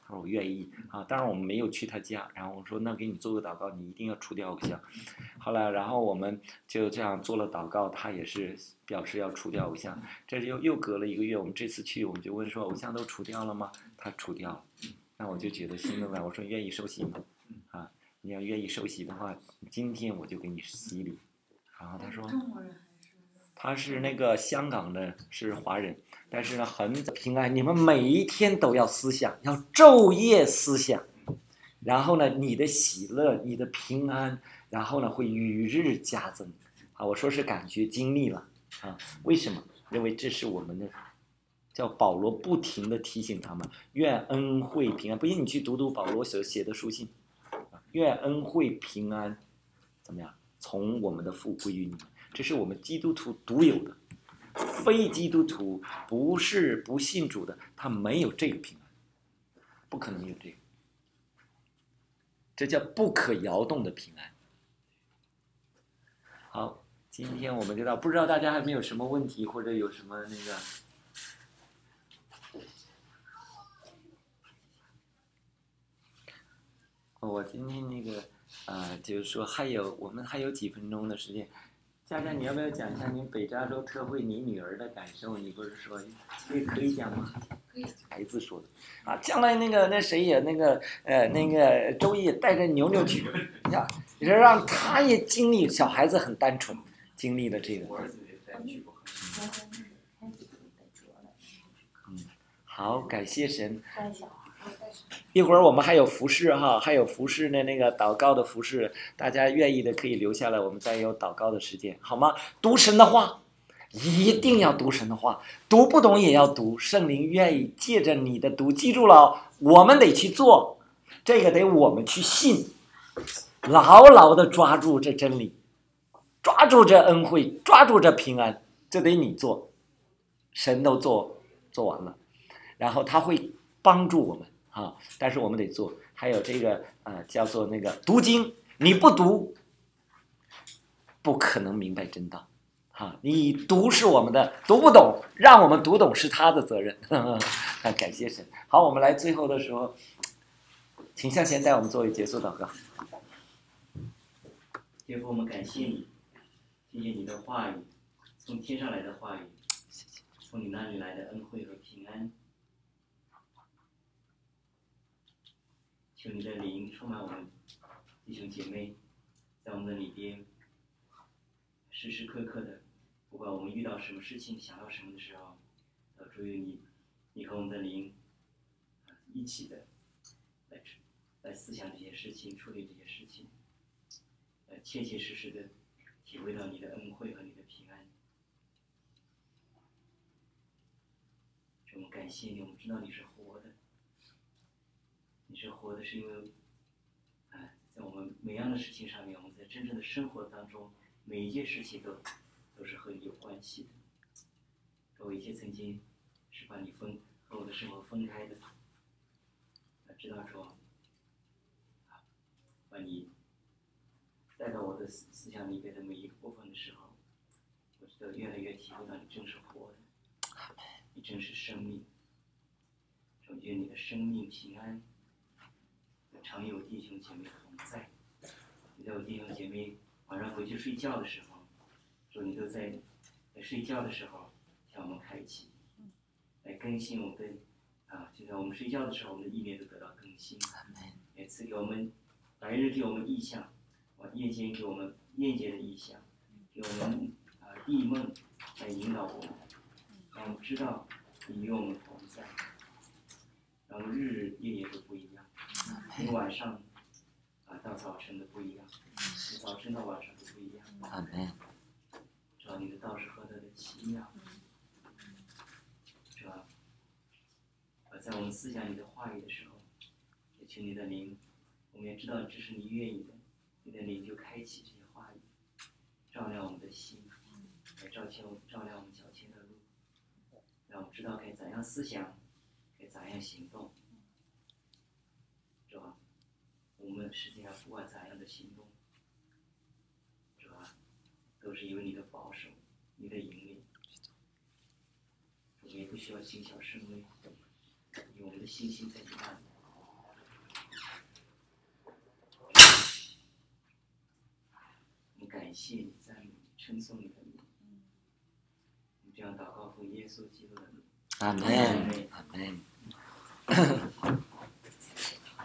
他说我愿意啊。当然我们没有去他家，然后我说那给你做个祷告，你一定要除掉偶像。后来然后我们就这样做了祷告，他也是表示要除掉偶像。这又又隔了一个月，我们这次去我们就问说偶像都除掉了吗？他除掉了。那我就觉得心动了，我说愿意受洗吗？啊，你要愿意受洗的话，今天我就给你洗礼。然后他说。他是那个香港的，是华人，但是呢，很平安。你们每一天都要思想，要昼夜思想，然后呢，你的喜乐，你的平安，然后呢，会与日加增。啊，我说是感觉经历了啊，为什么？因为这是我们的，叫保罗不停的提醒他们，愿恩惠平安。不信你去读读保罗所写的书信，愿恩惠平安，怎么样？从我们的父归于你们。这是我们基督徒独有的，非基督徒不是不信主的，他没有这个平安，不可能有这个，这叫不可摇动的平安。好，今天我们就到，不知道大家还没有什么问题，或者有什么那个。我今天那个呃，就是说还有我们还有几分钟的时间。佳佳，你要不要讲一下你北加州特会你女儿的感受？你不是说可以可以讲吗？ 可以。 孩子说的啊，将来那个那谁也那个呃那个周易带着牛牛去，你看，你说让他也经历，小孩子很单纯，经历了这个。嗯，好，感谢神。一会儿我们还有服饰哈，还有服饰的那个祷告的服饰，大家愿意的可以留下来，我们再有祷告的时间，好吗？读神的话，一定要读神的话，读不懂也要读。圣灵愿意借着你的读，记住了，我们得去做，这个得我们去信，牢牢的抓住这真理，抓住这恩惠，抓住这平安，这得你做，神都做做完了，然后他会帮助我们。啊，但是我们得做，还有这个呃，叫做那个读经，你不读，不可能明白真道，啊，你读是我们的，读不懂，让我们读懂是他的责任，呵呵感谢神。好，我们来最后的时候，请向前带我们作为结束祷告。 天父，我们感谢你，谢谢你的话语，从天上来的话语，从你那里来的恩惠和平安。求你的灵充满我们弟兄姐妹，在我们的里边，时时刻刻的，不管我们遇到什么事情、想到什么的时候，都祝愿你，你和我们的灵一起的来来思想这些事情，处理这些事情，呃，切切实实的体会到你的恩惠和你的平安。我们感谢你，我们知道你是活的。你是活的，是因为，啊，在我们每样的事情上面，我们在真正的生活当中，每一件事情都都是和你有关系的。和我一切曾经是把你分和我的生活分开的，啊，知道说，啊，把你带到我的思思想里边的每一个部分的时候，我知道越来越体会到你真是活的，你真是生命。我愿你的生命平安。常有弟兄姐妹同在，你在我弟兄姐妹晚上回去睡觉的时候，说你都在在睡觉的时候向我们开启，来更新我们的啊，就在我们睡觉的时候，我们的意念都得到更新，也赐给我们白日给我们意象，啊，夜间给我们夜间的意象，给我们啊异梦来引导我们，让我们知道你与我们同在，让我们日日夜夜都不一样。从晚上啊到早晨的不一样，从早晨到晚上的不一样。 阿门。 主啊，你的道是何等的奇妙！主啊，啊，在我们思想你的话语的时候，也求你的灵，我们也知道这是你愿意的，你的灵就开启这些话语，照亮我们的心，来照前照亮我们脚前的路，让我们知道该怎样思想，该怎样行动。主啊，我们实际上不管怎样的行动，主啊，都是有你的保守，你的引领。我们也不需要谨小慎微，因为我们的信心在你那里， 谢你、赞美你、称颂你的名。我们这样祷告奉耶稣基督的名。 阿门，阿门。